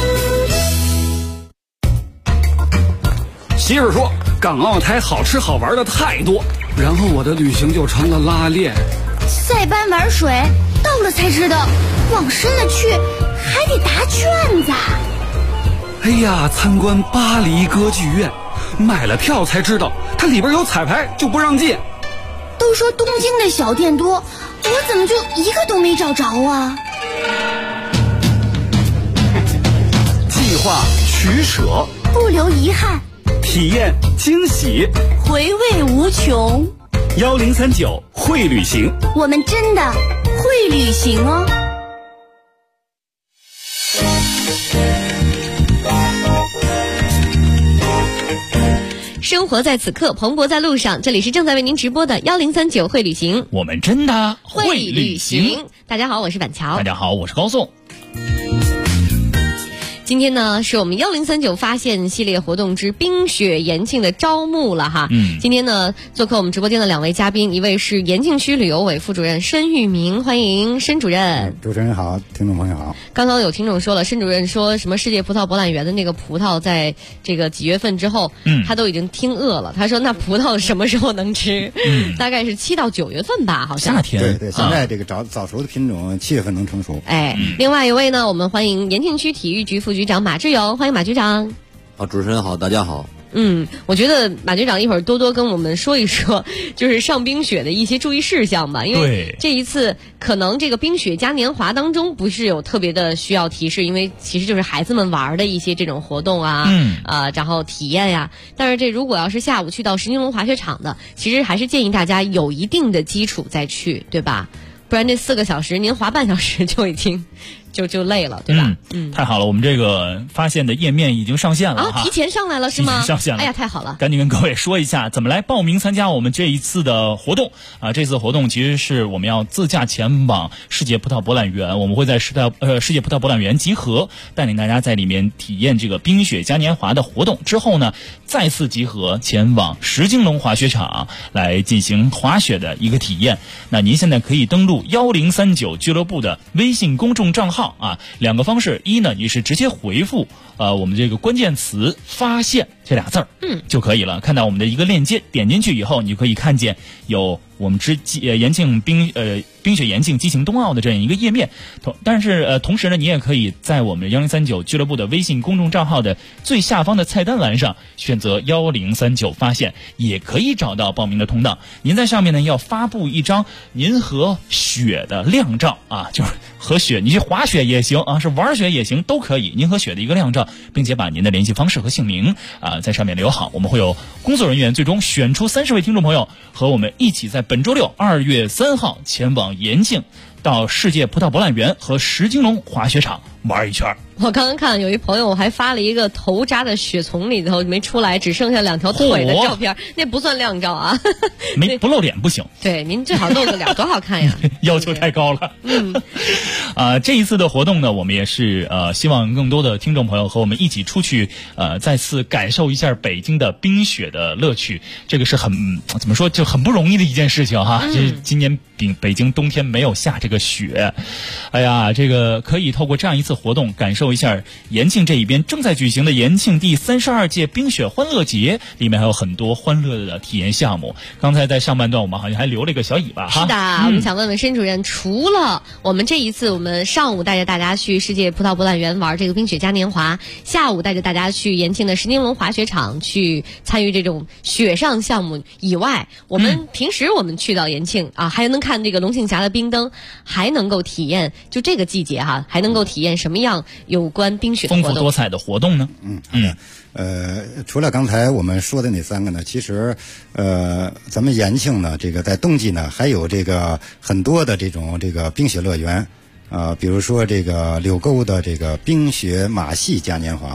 媳妇说港澳台好吃好玩的太多，然后我的旅行就成了拉练。
塞班玩水，到了才知道，往深了去还得答卷子。
哎呀，参观巴黎歌剧院，买了票才知道它里边有彩排，就不让进。
都说东京的小店多，我怎么就一个都没找着啊？
计划取舍，
不留遗憾，
体验惊喜，
回味无穷。
1039会旅行，
我们真的会旅行哦。
生活在此刻，蓬勃在路上。这里是正在为您直播的1039会旅行，
我们真的会旅行。
大家好，我是板桥。
大家好，我是高颂。
今天呢，是我们1039发现系列活动之冰雪延庆的招募了哈。今天呢，做客我们直播间的2位嘉宾，一位是延庆区旅游委副主任申玉明，欢迎申主任。
主持人好，听众朋友好。
刚刚有听众说了，申主任说什么世界葡萄博览园的那个葡萄，在这个几月份之后，他都已经听饿了。他说那葡萄什么时候能吃？大概是7到9月份吧，好像。
夏天。
对，现在这个早熟的品种7月份能成熟。
另外一位呢，我们欢迎延庆区体育局副局长马志勇，欢迎马局长。
好，主持人好，大家好。
我觉得马局长一会儿多多跟我们说一说，就是上冰雪的一些注意事项吧。因为这一次可能这个冰雪嘉年华当中不是有特别的需要提示，因为其实就是孩子们玩的一些这种活动啊，然后体验呀。但是这如果要是下午去到石金龙滑雪场的，其实还是建议大家有一定的基础再去，对吧？不然这4个小时您滑半小时就已经就累了，对吧？
太好了，我们这个发现的页面已经上线了
提前上来了是吗？
已经上线了。
哎呀，太好了！
赶紧跟各位说一下怎么来报名参加我们这一次的活动啊！这次活动其实是我们要自驾前往世界葡萄博览园，我们会在世界葡萄博览园集合，带领大家在里面体验这个冰雪嘉年华的活动。之后呢，再次集合前往石金龙滑雪场来进行滑雪的一个体验。那您现在可以登录1039俱乐部的微信公众账号2个方式，一呢，你是直接回复我们这个关键词发现这俩字儿就可以了，看到我们的一个链接，点进去以后你可以看见有我们延庆冰雪延庆激情冬奥的这样一个页面。但是同时呢，你也可以在我们1039俱乐部的微信公众账号的最下方的菜单栏上选择1039发现，也可以找到报名的通道。您在上面呢要发布一张您和雪的亮照就是和雪，你去滑雪也行是玩雪也行，都可以，您和雪的一个亮照，并且把您的联系方式和姓名在上面留好。我们会有工作人员最终选出30位听众朋友和我们一起在本周六2月3号前往延庆，到世界葡萄博览园和石金龙滑雪场玩一圈。
我刚刚看有一朋友还发了一个头扎在雪丛里头没出来，只剩下2条腿的照片，那不算亮照啊。
不露脸不行。对，
您最好露个脸，多好看呀！
要求太高了。这一次的活动呢，我们也是希望更多的听众朋友和我们一起出去再次感受一下北京的冰雪的乐趣。这个是怎么说，就很不容易的一件事情哈。就是今年北京冬天没有下这个雪，哎呀，这个可以透过这样一次活动感受一下延庆这一边正在举行的延庆第32届冰雪欢乐节，里面还有很多欢乐的体验项目。刚才在上半段我们好像还留了一个小尾巴哈。
是的，我们想问问申主任，除了我们这一次我们上午带着大家去世界葡萄博览园玩这个冰雪嘉年华，下午带着大家去延庆的石金龙滑雪场去参与这种雪上项目以外，我们平时我们去到延庆还能看这个龙庆峡的冰灯，还能够体验就这个季节还能够体验什么样有关冰雪的活动，
丰富多彩的活动呢？
除了刚才我们说的那3个呢，其实咱们延庆呢，这个在冬季呢还有这个很多的这个冰雪乐园比如说这个柳沟的这个冰雪马戏嘉年华，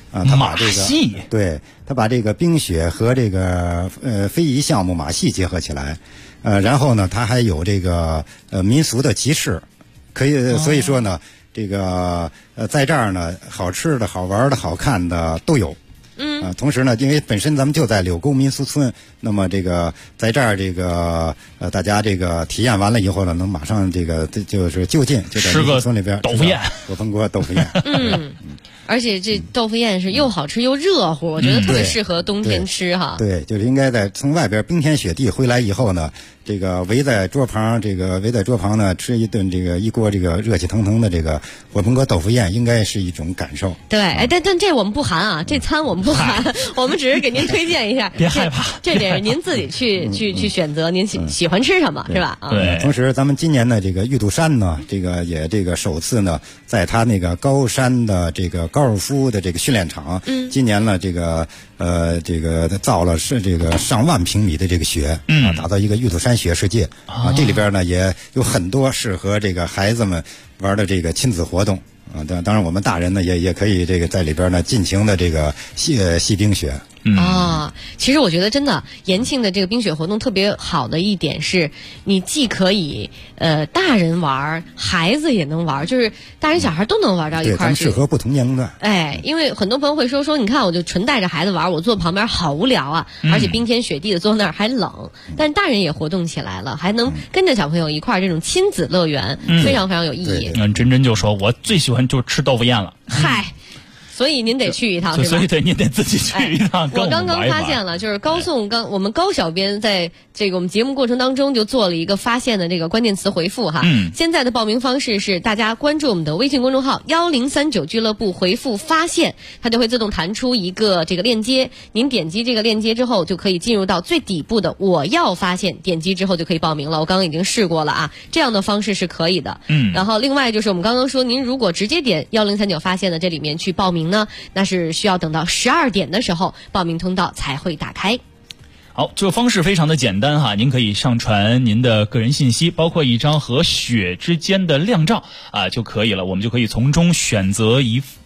啊，他把这个
马戏，
对，他把这个冰雪和这个非遗项目马戏结合起来，然后呢，他还有这个民俗的集市，可以，所以说呢，这个在这儿呢，好吃的好玩的好看的都有。同时呢，因为本身咱们就在柳沟民俗村，那么这个在这儿这个大家这个体验完了以后呢，能马上这个就是就近就在民俗村里边
豆腐宴，
火盆锅豆腐宴。
而且这豆腐宴是又好吃又热乎，我觉得特别适合冬天吃哈。
对，就是应该在从外边冰天雪地回来以后呢，这个围在桌旁呢，吃一顿这个一锅这个热气腾腾的这个火盆锅豆腐宴，应该是一种感受。
对，但这我们不含啊，这餐我们不含，我们只是给您推荐一下。
别害怕，
这得是您自己去选择您喜欢吃什么，是吧？
对。
同时，咱们今年呢，这个玉兔山呢，这个也这个首次呢，在它那个高山的这个高尔夫的这个训练场，今年呢，这个造了是这个上万平米的这个雪，打造一个玉兔山雪世界啊。这里边呢也有很多适合这个孩子们玩的这个亲子活动啊。当然我们大人呢也可以这个在里边呢尽情的这个戏冰雪。
其实我觉得真的延庆的这个冰雪活动特别好的一点是，你既可以大人玩，孩子也能玩，就是大人小孩都能玩到一块儿去，
适合不同年龄段。
因为很多朋友会说你看我就纯带着孩子玩，我坐旁边好无聊啊，而且冰天雪地的坐那儿还冷，但大人也活动起来了，还能跟着小朋友一块儿这种亲子乐园，非常非常有意义。
真真就说我最喜欢就是吃豆腐宴了。
嗨。所以您得去一趟，是吧？
所以对，您得自己去一趟。
我刚刚发现了，就是我们高小编在这个我们节目过程当中就做了一个发现的这个关键词回复哈。现在的报名方式是大家关注我们的微信公众号1039俱乐部，回复发现，它就会自动弹出一个这个链接，您点击这个链接之后就可以进入到最底部的我要发现，点击之后就可以报名了。我刚刚已经试过了啊，这样的方式是可以的。然后另外就是我们刚刚说，您如果直接点1039发现的这里面去报名呢，那是需要等到12点的时候报名通道才会打开。
好，这个方式非常的简单哈，您可以上传您的个人信息，包括一张和雪之间的亮照就可以了，我们就可以从中选择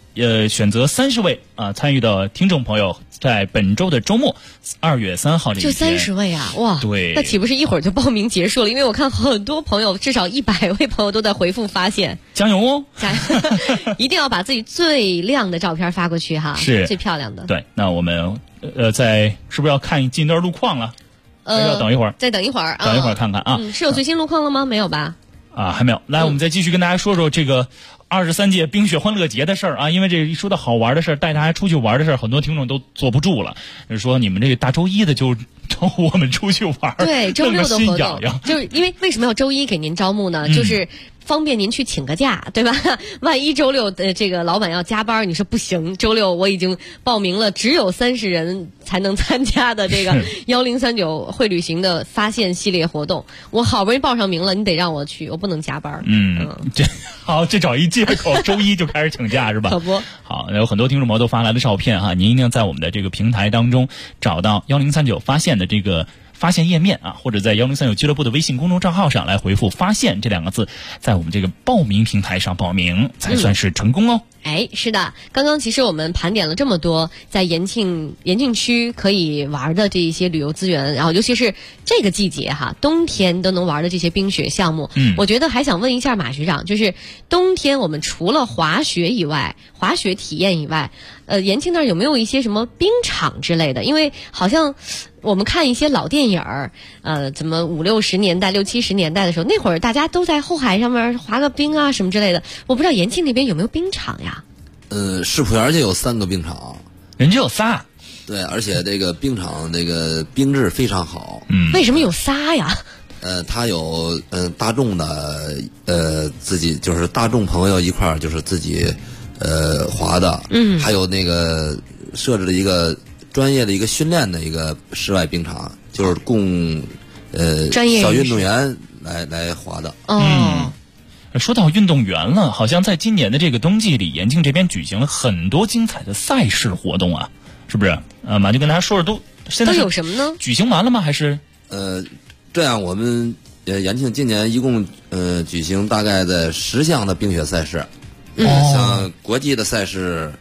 30位参与的听众朋友，在本周的周末2月3号这一天。
就30位啊，哇！
对，
那岂不是一会儿就报名结束了？因为我看很多朋友，至少100位朋友都在回复发现。
加油哦！
加油！一定要把自己最亮的照片发过去哈，
是
最漂亮的。
对，那我们是不是要看近段路况了？要等一会儿。
再等一会儿，
等一会儿看看啊。
是有最新路况了吗？没有吧？
还没有。来，我们再继续跟大家说说这个23届冰雪欢乐节的事儿啊，因为这一说到好玩的事儿，带大家出去玩的事儿，很多听众都坐不住了。就是说你们这个大周一的就招呼我们出去玩，
对，周六的活动，
痒
就是因为为什么要周一给您招募呢？就是方便您去请个假，对吧？万一周六的这个老板要加班，你说不行，周六我已经报名了，只有30人才能参加的这个1039会旅行的发现系列活动，我好不容易报上名了，你得让我去，我不能加班。
这找一借口，周一就开始请假是吧？
可不。
好，有很多听众朋友都发来了照片哈，您一定要在我们的这个平台当中找到1039发现的这个发现页面或者在1039俱乐部的微信公众账号上来回复发现这2个字，在我们这个报名平台上报名才算是成功哦。
是的，刚刚其实我们盘点了这么多在延庆区可以玩的这一些旅游资源，然后尤其是这个季节冬天都能玩的这些冰雪项目，我觉得还想问一下马学长，就是冬天我们除了滑雪体验以外，延庆那儿有没有一些什么冰场之类的？因为好像我们看一些老电影怎么50、60年代、60、70年代的时候，那会儿大家都在后海上面滑个冰啊什么之类的。我不知道延庆那边有没有冰场呀？
世普园就有3个冰场，
人家有仨。
对，而且这个冰场这个冰质非常好。
为什么有仨呀？
它有大众的自己就是大众朋友一块儿就是自己滑的，还有那个设置了一个专业的一个训练的一个室外冰场，就是供
专业
小运动员来滑的。
说到运动员了，好像在今年的这个冬季里，延庆这边举行了很多精彩的赛事活动啊，是不是？马就跟大家说说现在
都有什么呢？
举行完了吗？还是
这样，我们延庆今年一共举行大概在10项的冰雪赛事。像国际的赛事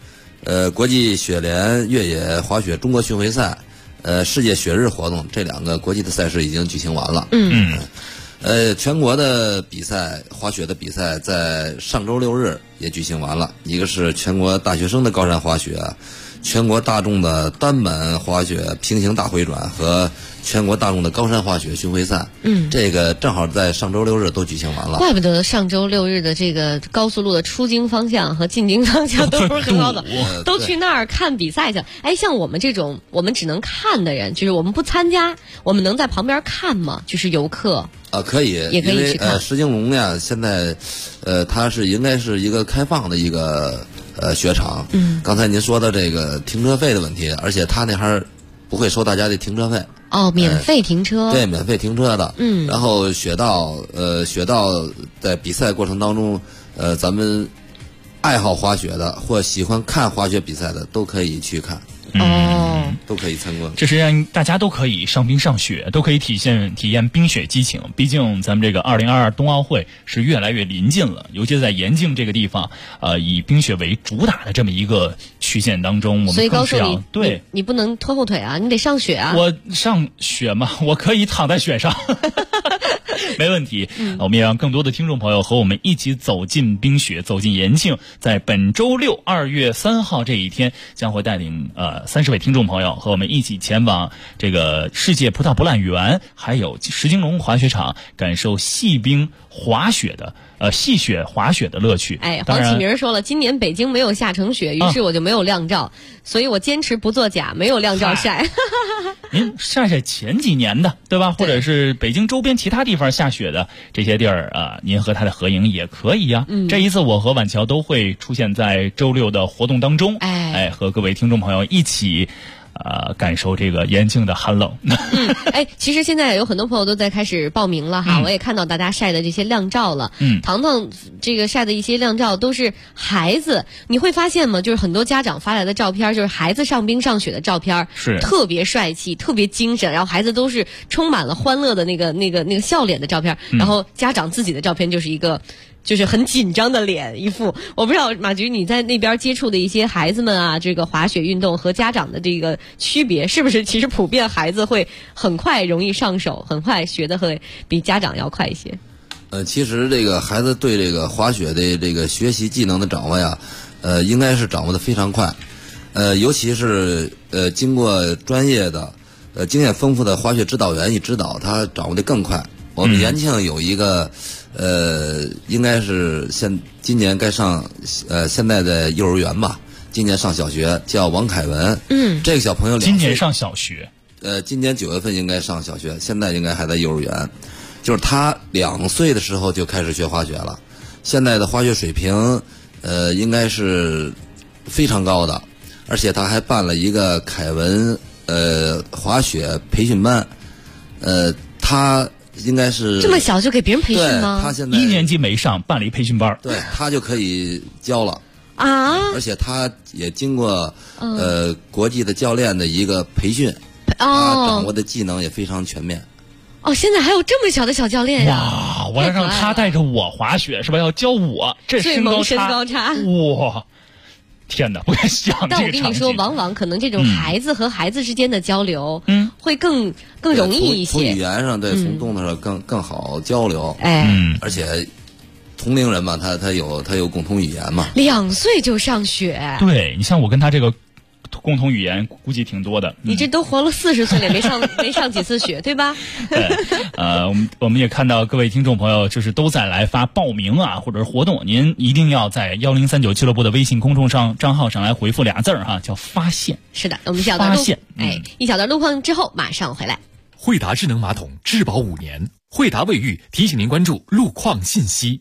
国际雪联越野滑雪中国巡回赛，世界雪日活动，这2个国际的赛事已经举行完了。全国的比赛，滑雪的比赛在上周6日也举行完了。一个是全国大学生的高山滑雪，全国大众的单板滑雪平行大回转和全国大众的高山滑雪巡回赛。这个正好在上周6日都举行完了。
怪不得上周6日的这个高速路的出京方向和进京方向都不是很好走，都去那儿看比赛去。哎，像我们这种我们只能看的人，就是我们不参加，我们能在旁边看吗？就是游客。
可以，
也可以去看。
石京龙呀，现在它应该是一个开放的一个雪场。刚才您说的这个停车费的问题，而且它那还不会收大家的停车费。
免费停车。
对，免费停车的。然后雪道在比赛过程当中，咱们爱好滑雪的或喜欢看滑雪比赛的都可以去看。都可以参观。
这是让大家都可以上冰上雪，都可以体验冰雪激情。毕竟咱们这个2022冬奥会是越来越临近了，尤其在延庆这个地方，以冰雪为主打的这么一个曲线当中，我们更是要对
你不能拖后腿啊，你得上雪啊。
我上雪嘛，我可以躺在雪上。没问题。我们也让更多的听众朋友和我们一起走进冰雪，走进延庆。在本周六2月3号这一天，将会带领30位听众朋友和我们一起前往这个世界葡萄博览园，还有石京龙滑雪场，感受细冰滑雪的细雪滑雪的乐趣。
黄启明说了，今年北京没有下成雪，于是我就没有亮照，所以我坚持不作假，没有亮照晒。
您晒前几年的，对吧？或者是北京周边其他地方下雪的这些地儿您和他的合影也可以呀。这一次我和婉乔都会出现在周六的活动当中，和各位听众朋友一起感受这个延庆的寒冷。
其实现在有很多朋友都在开始报名了哈，我也看到大家晒的这些亮照了。糖糖这个晒的一些亮照都是孩子，你会发现吗？就是很多家长发来的照片，就是孩子上冰上雪的照片，
是
特别帅气，特别精神，然后孩子都是充满了欢乐的那个笑脸的照片，然后家长自己的照片就是一个。就是很紧张的脸一副，我不知道马局你在那边接触的一些孩子们啊，这个滑雪运动和家长的这个区别是不是？其实普遍孩子会很快容易上手，很快学得会比家长要快一些。
其实这个孩子对这个滑雪的这个学习技能的掌握呀，应该是掌握的非常快，尤其是经过专业的经验丰富的滑雪指导员一指导，他掌握的更快。我们延庆有一个应该是今年该上现在的幼儿园吧，今年上小学，叫王凯文。这个小朋友
今年上小学，
今年9月份应该上小学，现在应该还在幼儿园。就是他2岁的时候就开始学滑雪了，现在的滑雪水平应该是非常高的，而且他还办了一个凯文滑雪培训班，他应该是
这么小就给别人培训吗？
他现在
1年级没上，办了一培训班，
对，他就可以教了
啊！
而且他也经过国际的教练的一个培训，他掌握的技能也非常全面。
现在还有这么小的小教练呀！
哇，我要让他带着我滑雪是吧？要教我，这身高差，哇！天哪，不敢想这个场景。
但我跟你说，往往可能这种孩子和孩子之间的交流，会更容易一些。
从语言上对，从动作上更好交流。而且同龄人嘛，他有共同语言嘛。
2岁就上雪，
对你像我跟他这个共同语言估计挺多的。
你这都活了40岁了，没上几次雪，对吧？
对，我们也看到各位听众朋友就是都在来发报名啊，或者是活动，您一定要在1039俱乐部的微信公众账号上来回复俩字哈，叫发现。
是的，我们小段
发现，
一小段路况之后马上回来。
惠达智能马桶质保5年，惠达卫浴提醒您关注路况信息。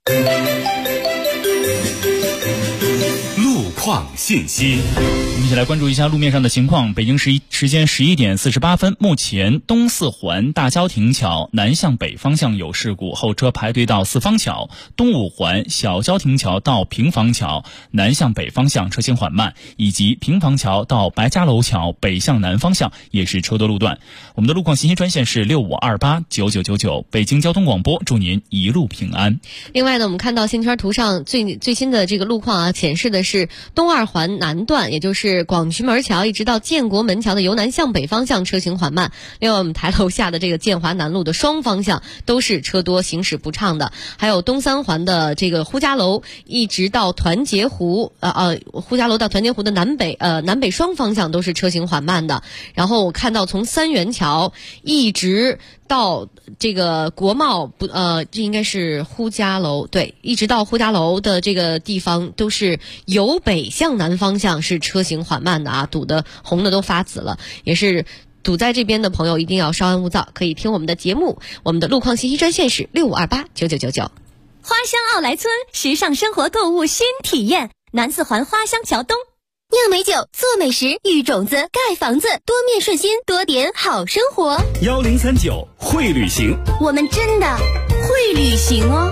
路况信息。
我们一起来关注一下路面上的情况。北京时间11点48分，目前东四环大郊亭桥南向北方向有事故，后车排队到四方桥；东五环小郊亭桥到平房桥南向北方向车行缓慢，以及平房桥到白家楼桥北向南方向也是车多路段。我们的路况信息专线是65289999，北京交通广播，祝您一路平安。
另外呢，我们看到线圈图上最新的这个路况啊，显示的是东二环南段，也就是广渠门桥一直到建国门桥的由南向北方向车行缓慢。另外我们台楼下的这个建华南路的双方向都是车多，行驶不畅的。还有东三环的这个呼家楼一直到团结湖呼家楼到团结湖的南北双方向都是车行缓慢的。然后我看到从三元桥一直到这个国贸这应该是呼家楼，对，一直到呼家楼的这个地方都是由北向南方向是车行缓慢的啊，堵的红的都发紫了，也是堵在这边的朋友一定要稍安勿躁，可以听我们的节目，我们的路况信息专线是65289999。
花乡奥莱村，时尚生活购物新体验，南四环花乡桥东。酿美酒，做美食，育种子，盖房子，多面顺心，多点好生活。
1039会旅行，
我们真的会旅行哦。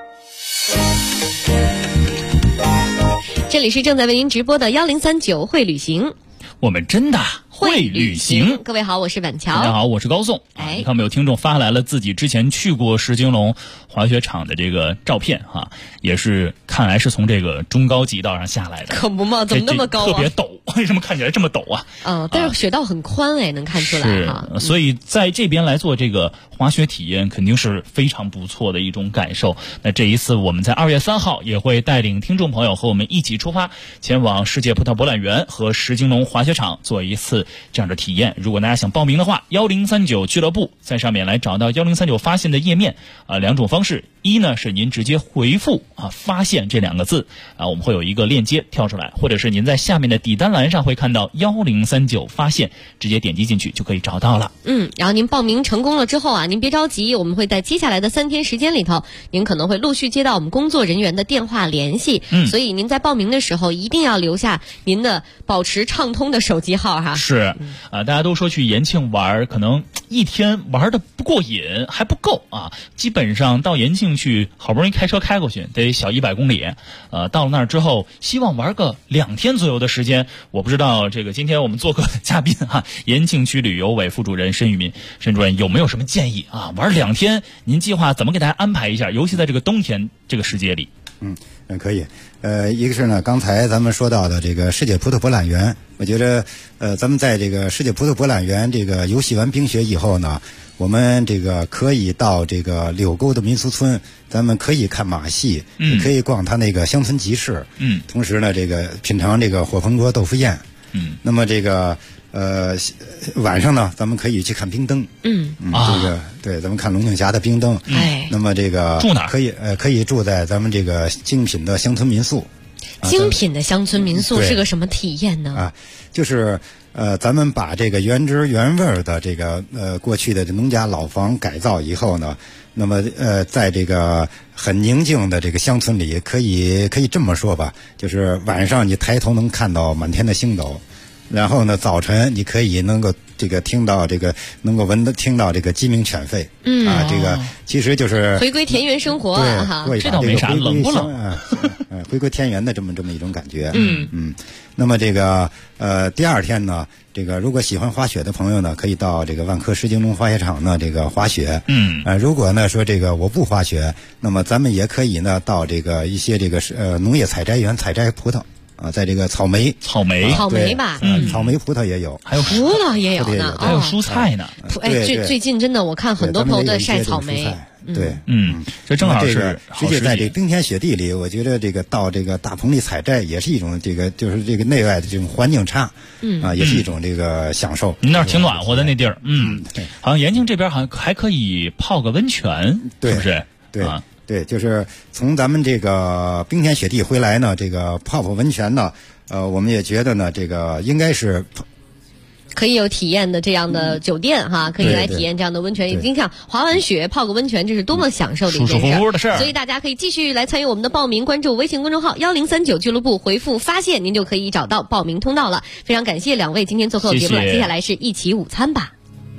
这里是正在为您直播的1039会旅行，
我们真的会旅行。
各位好，我是板桥。
大家好，我是高颂。你看，没有听众发来了自己之前去过石金龙滑雪场的这个照片哈，也是看来是从这个中高级道上下来的。
可不嘛，怎么那么高啊？
特别陡，为什么看起来这么陡啊？
但是雪道很宽哎，能看出来哈。
所以在这边来做这个滑雪体验，肯定是非常不错的一种感受。那这一次我们在2月3号也会带领听众朋友和我们一起出发，前往世界葡萄博览园和石金龙滑雪场做一次这样的体验。如果大家想报名的话，1039俱乐部在上面来找到1039发现的页面两种方式。一呢是您直接回复发现这2个字我们会有一个链接跳出来，或者是您在下面的底单栏上会看到1039发现，直接点击进去就可以找到了。
然后您报名成功了之后您别着急，我们会在接下来的3天时间里头，您可能会陆续接到我们工作人员的电话联系。所以您在报名的时候一定要留下您的保持畅通的手机号哈。
是大家都说去延庆玩，可能一天玩的不过瘾，还不够基本上到延庆去，好不容易开车开过去，得小100公里。到了那儿之后，希望玩个2天左右的时间。我不知道这个今天我们做客的嘉宾延庆区旅游委副主任申玉民申主任有没有什么建议玩2天，您计划怎么给大家安排一下？尤其在这个冬天这个时节里。
可以。一个是呢，刚才咱们说到的这个世界葡萄博览园，我觉得咱们在这个世界葡萄博览园这个游戏完冰雪以后呢，我们这个可以到这个柳沟的民俗村，咱们可以看马戏，可以逛它那个乡村集市，同时呢，这个品尝这个火凤锅豆腐宴，那么这个晚上呢，咱们可以去看冰灯，这个对，咱们看龙井峡的冰灯，那么这个
住哪
可以住在咱们这个精品的乡村民宿。
精品的乡村民宿是个什么体验呢？
就是咱们把这个原汁原味的这个过去的农家老房改造以后呢，那么在这个很宁静的这个乡村里，可以这么说吧，就是晚上你抬头能看到满天的星斗。然后呢，早晨你可以能够这个听到这个能够听到这个鸡鸣犬吠，这个其实就是
回归田园生活
对，
这倒没啥，冷不冷
回归田园的这么一种感觉。那么这个第2天呢，这个如果喜欢滑雪的朋友呢，可以到这个万科石金龙滑雪场呢这个滑雪。如果呢说这个我不滑雪，那么咱们也可以呢到这个一些这个农业采摘园采摘葡萄。在这个草莓
吧，草
莓葡萄也有，
还有
葡萄也有呢，
还有蔬菜呢。
最近真的我看很多朋友在晒草莓。
对，
这正好是
直接在这个冰天雪地里，我觉得这个到这个大棚里采摘也是一种这个就是这个内外的这种环境差，也是一种这个享受。
您那儿挺暖和的那地儿，好像延庆这边好像还可以泡个温泉，是不是？
对，就是从咱们这个冰天雪地回来呢，这个泡温泉呢，我们也觉得呢，这个应该是
可以有体验的这样的酒店可以来体验这样的温泉。已经像滑完雪泡个温泉，这是多么享受的一件事，
舒舒服服的事儿。
所以大家可以继续来参与我们的报名，关注微信公众号1039俱乐部，回复发现，您就可以找到报名通道了。非常感谢2位今天做客节目了，接下来是一起午餐吧。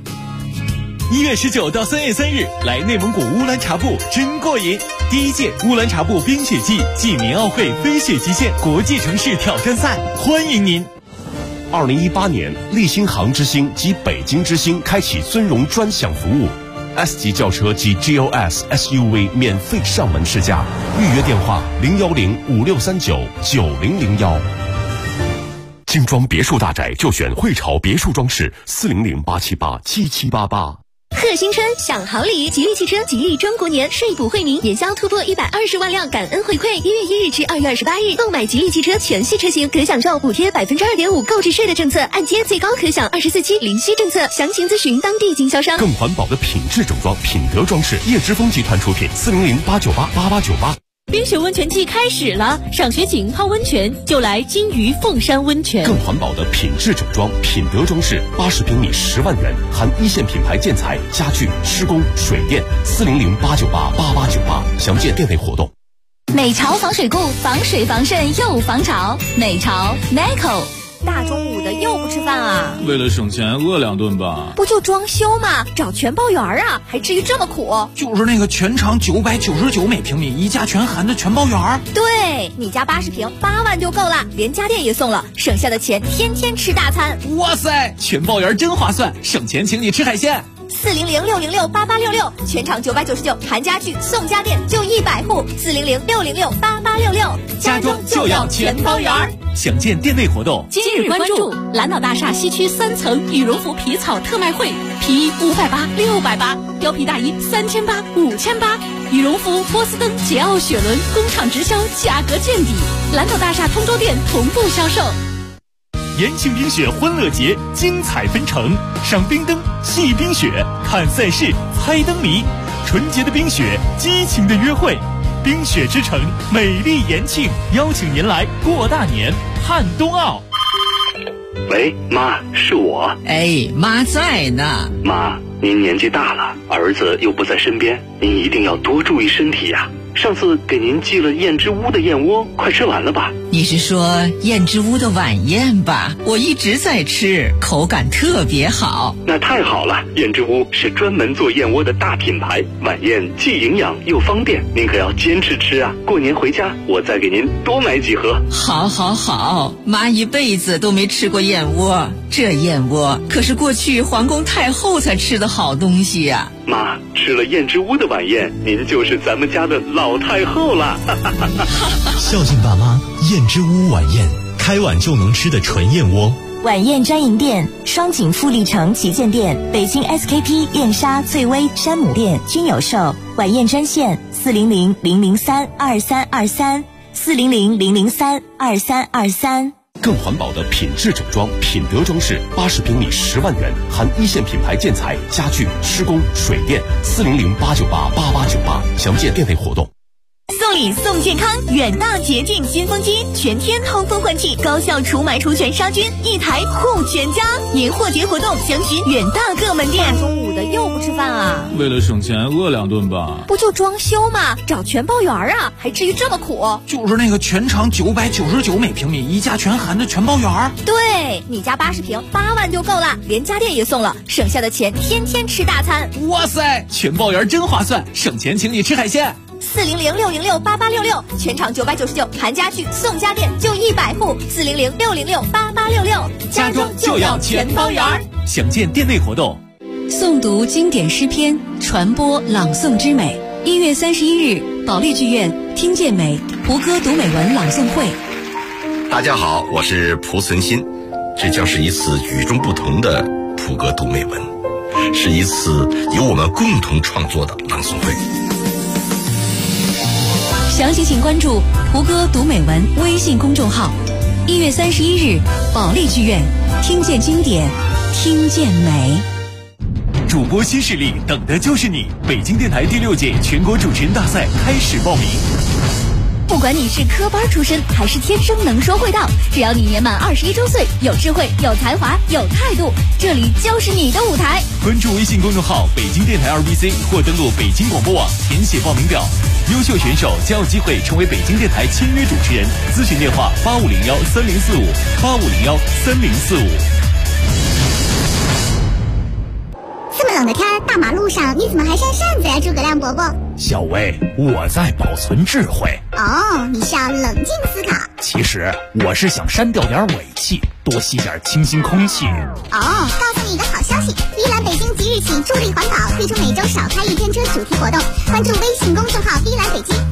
1月19到3月3日，来内蒙古乌兰察布真过瘾！第1届乌兰察布冰雪季暨年奥会飞雪极限国际城市挑战赛，欢迎您
！2018年，立新航之星及北京之星开启尊荣专享服务 ，S 级轿车及 GOS SUV 免费上门试驾，预约电话01056399001。 精装别墅大宅就选汇潮别墅装饰，400-878-7788。
贺新春享好礼，吉利汽车吉利中国年税补惠民，年销突破120万辆感恩回馈。1月1日至2月28日，购买吉利汽车全系车型可享受补贴2.5%购置税的政策，按揭最高可享24期零息政策。详情咨询当地经销商。
更环保的品质整装，品德装饰，叶之峰集团出品，400-898-8898。
冰雪温泉季开始了，赏雪景泡温泉就来金鱼凤山温泉。
更环保的品质整装，品德装饰，80平米10万元，含一线品牌建材、家具、施工、水电，400-898-8898。详见店内活动。
美潮防水固，防水防渗又防潮。美潮 Nico。大中午的又不吃饭啊？
为了省钱，饿2顿吧。
不就装修吗？找全包园啊，还至于这么苦？
就是那个全长999每平米，一家全含的全包园。
对，你家80平8万就够了，连家电也送了，省下的钱天天吃大餐。
哇塞，全包园真划算，省钱请你吃海鲜。
400-606-8866，全场999，含家具送家电，就100户。400-606-8866，
家装就要全包园。
详见店内活动。
今日关注蓝岛大厦西区3层羽绒服皮草特卖会，皮衣580、680，貂皮大衣3800、5800，羽绒服、波司登、捷奥雪伦工厂直销，价格见底。蓝岛大厦通州店同步销售。
延庆冰雪欢乐节精彩纷呈，赏冰灯、戏冰雪、看赛事、猜灯谜，纯洁的冰雪，激情的约会。冰雪之城，美丽延庆，邀请您来过大年，看冬奥。
喂，妈，是我。
哎，妈在呢。
妈，您年纪大了，儿子又不在身边，您一定要多注意身体呀。上次给您寄了燕之屋的燕窝，快吃完了吧？
你是说燕之屋的晚宴吧？我一直在吃，口感特别好。
那太好了，燕之屋是专门做燕窝的大品牌，晚宴既营养又方便，您可要坚持吃啊！过年回家我再给您多买几盒。
好好好，妈一辈子都没吃过燕窝，这燕窝可是过去皇宫太后才吃的好东西呀。
妈，吃了燕之屋的晚宴，您就是咱们家的老太后了。
孝敬爸妈，燕之屋晚宴，开碗就能吃的纯燕窝。
晚宴专营店：双井富力城旗舰店、北京 SKP 燕莎、翠微、山姆店均有售。晚宴专线400-003-2323 400-003-2323。
更环保的品质整装，品德装饰，80平米10万元，含一线品牌建材、家具、施工、水电，400-898-8898。详见店内活动。
送礼送健康，远大洁净新风机，全天通风换气，高效除螨除醛杀菌，一台护全家。年货节活动详询远大各门店。
大中午的又不吃饭啊？
为了省钱，饿2顿吧。
不就装修吗？找全包园啊，还至于这么苦？
就是那个全长999每平米，一家全含的全包园。
对，你家80平8万就够了，连家电也送了，省下的钱天天吃大餐。
哇塞，全包园真划算，省钱请你吃海鲜。
400-606-8866，全场999，含家具送家电，就100户。400-606-8866，
家装就要全包园。
详见店内活动。
诵读经典诗篇，传播朗诵之美。1月31日，保利剧院听见美胡歌读美文朗诵会。
大家好，我是蒲存昕，这将是一次与众不同的蒲歌读美文，是一次由我们共同创作的朗诵会。
详情请关注胡歌读美文微信公众号。1月31日，保利剧院听见经典，听见美。
主播新势力，等的就是你！北京电台第6届全国主持人大赛开始报名。
不管你是科班出身还是天生能说会道，只要你年满21周岁，有智慧、有才华、有态度，这里就是你的舞台。
关注微信公众号北京电台2BC 或登录北京广播网填写报名表，优秀选手将有机会成为北京电台签约主持人。咨询电话85013045，85013045。
这么冷的天，大马路上你怎么还扇扇子呀，诸葛亮伯伯？
小薇，我在保存智慧。
哦，你是要冷静思考。
其实我是想删掉点尾气，多吸点清新空气。
哦，告诉你一个好消息，依兰北京即日起助力环保，推出每周少开1天车主题活动，关注微信公众号依兰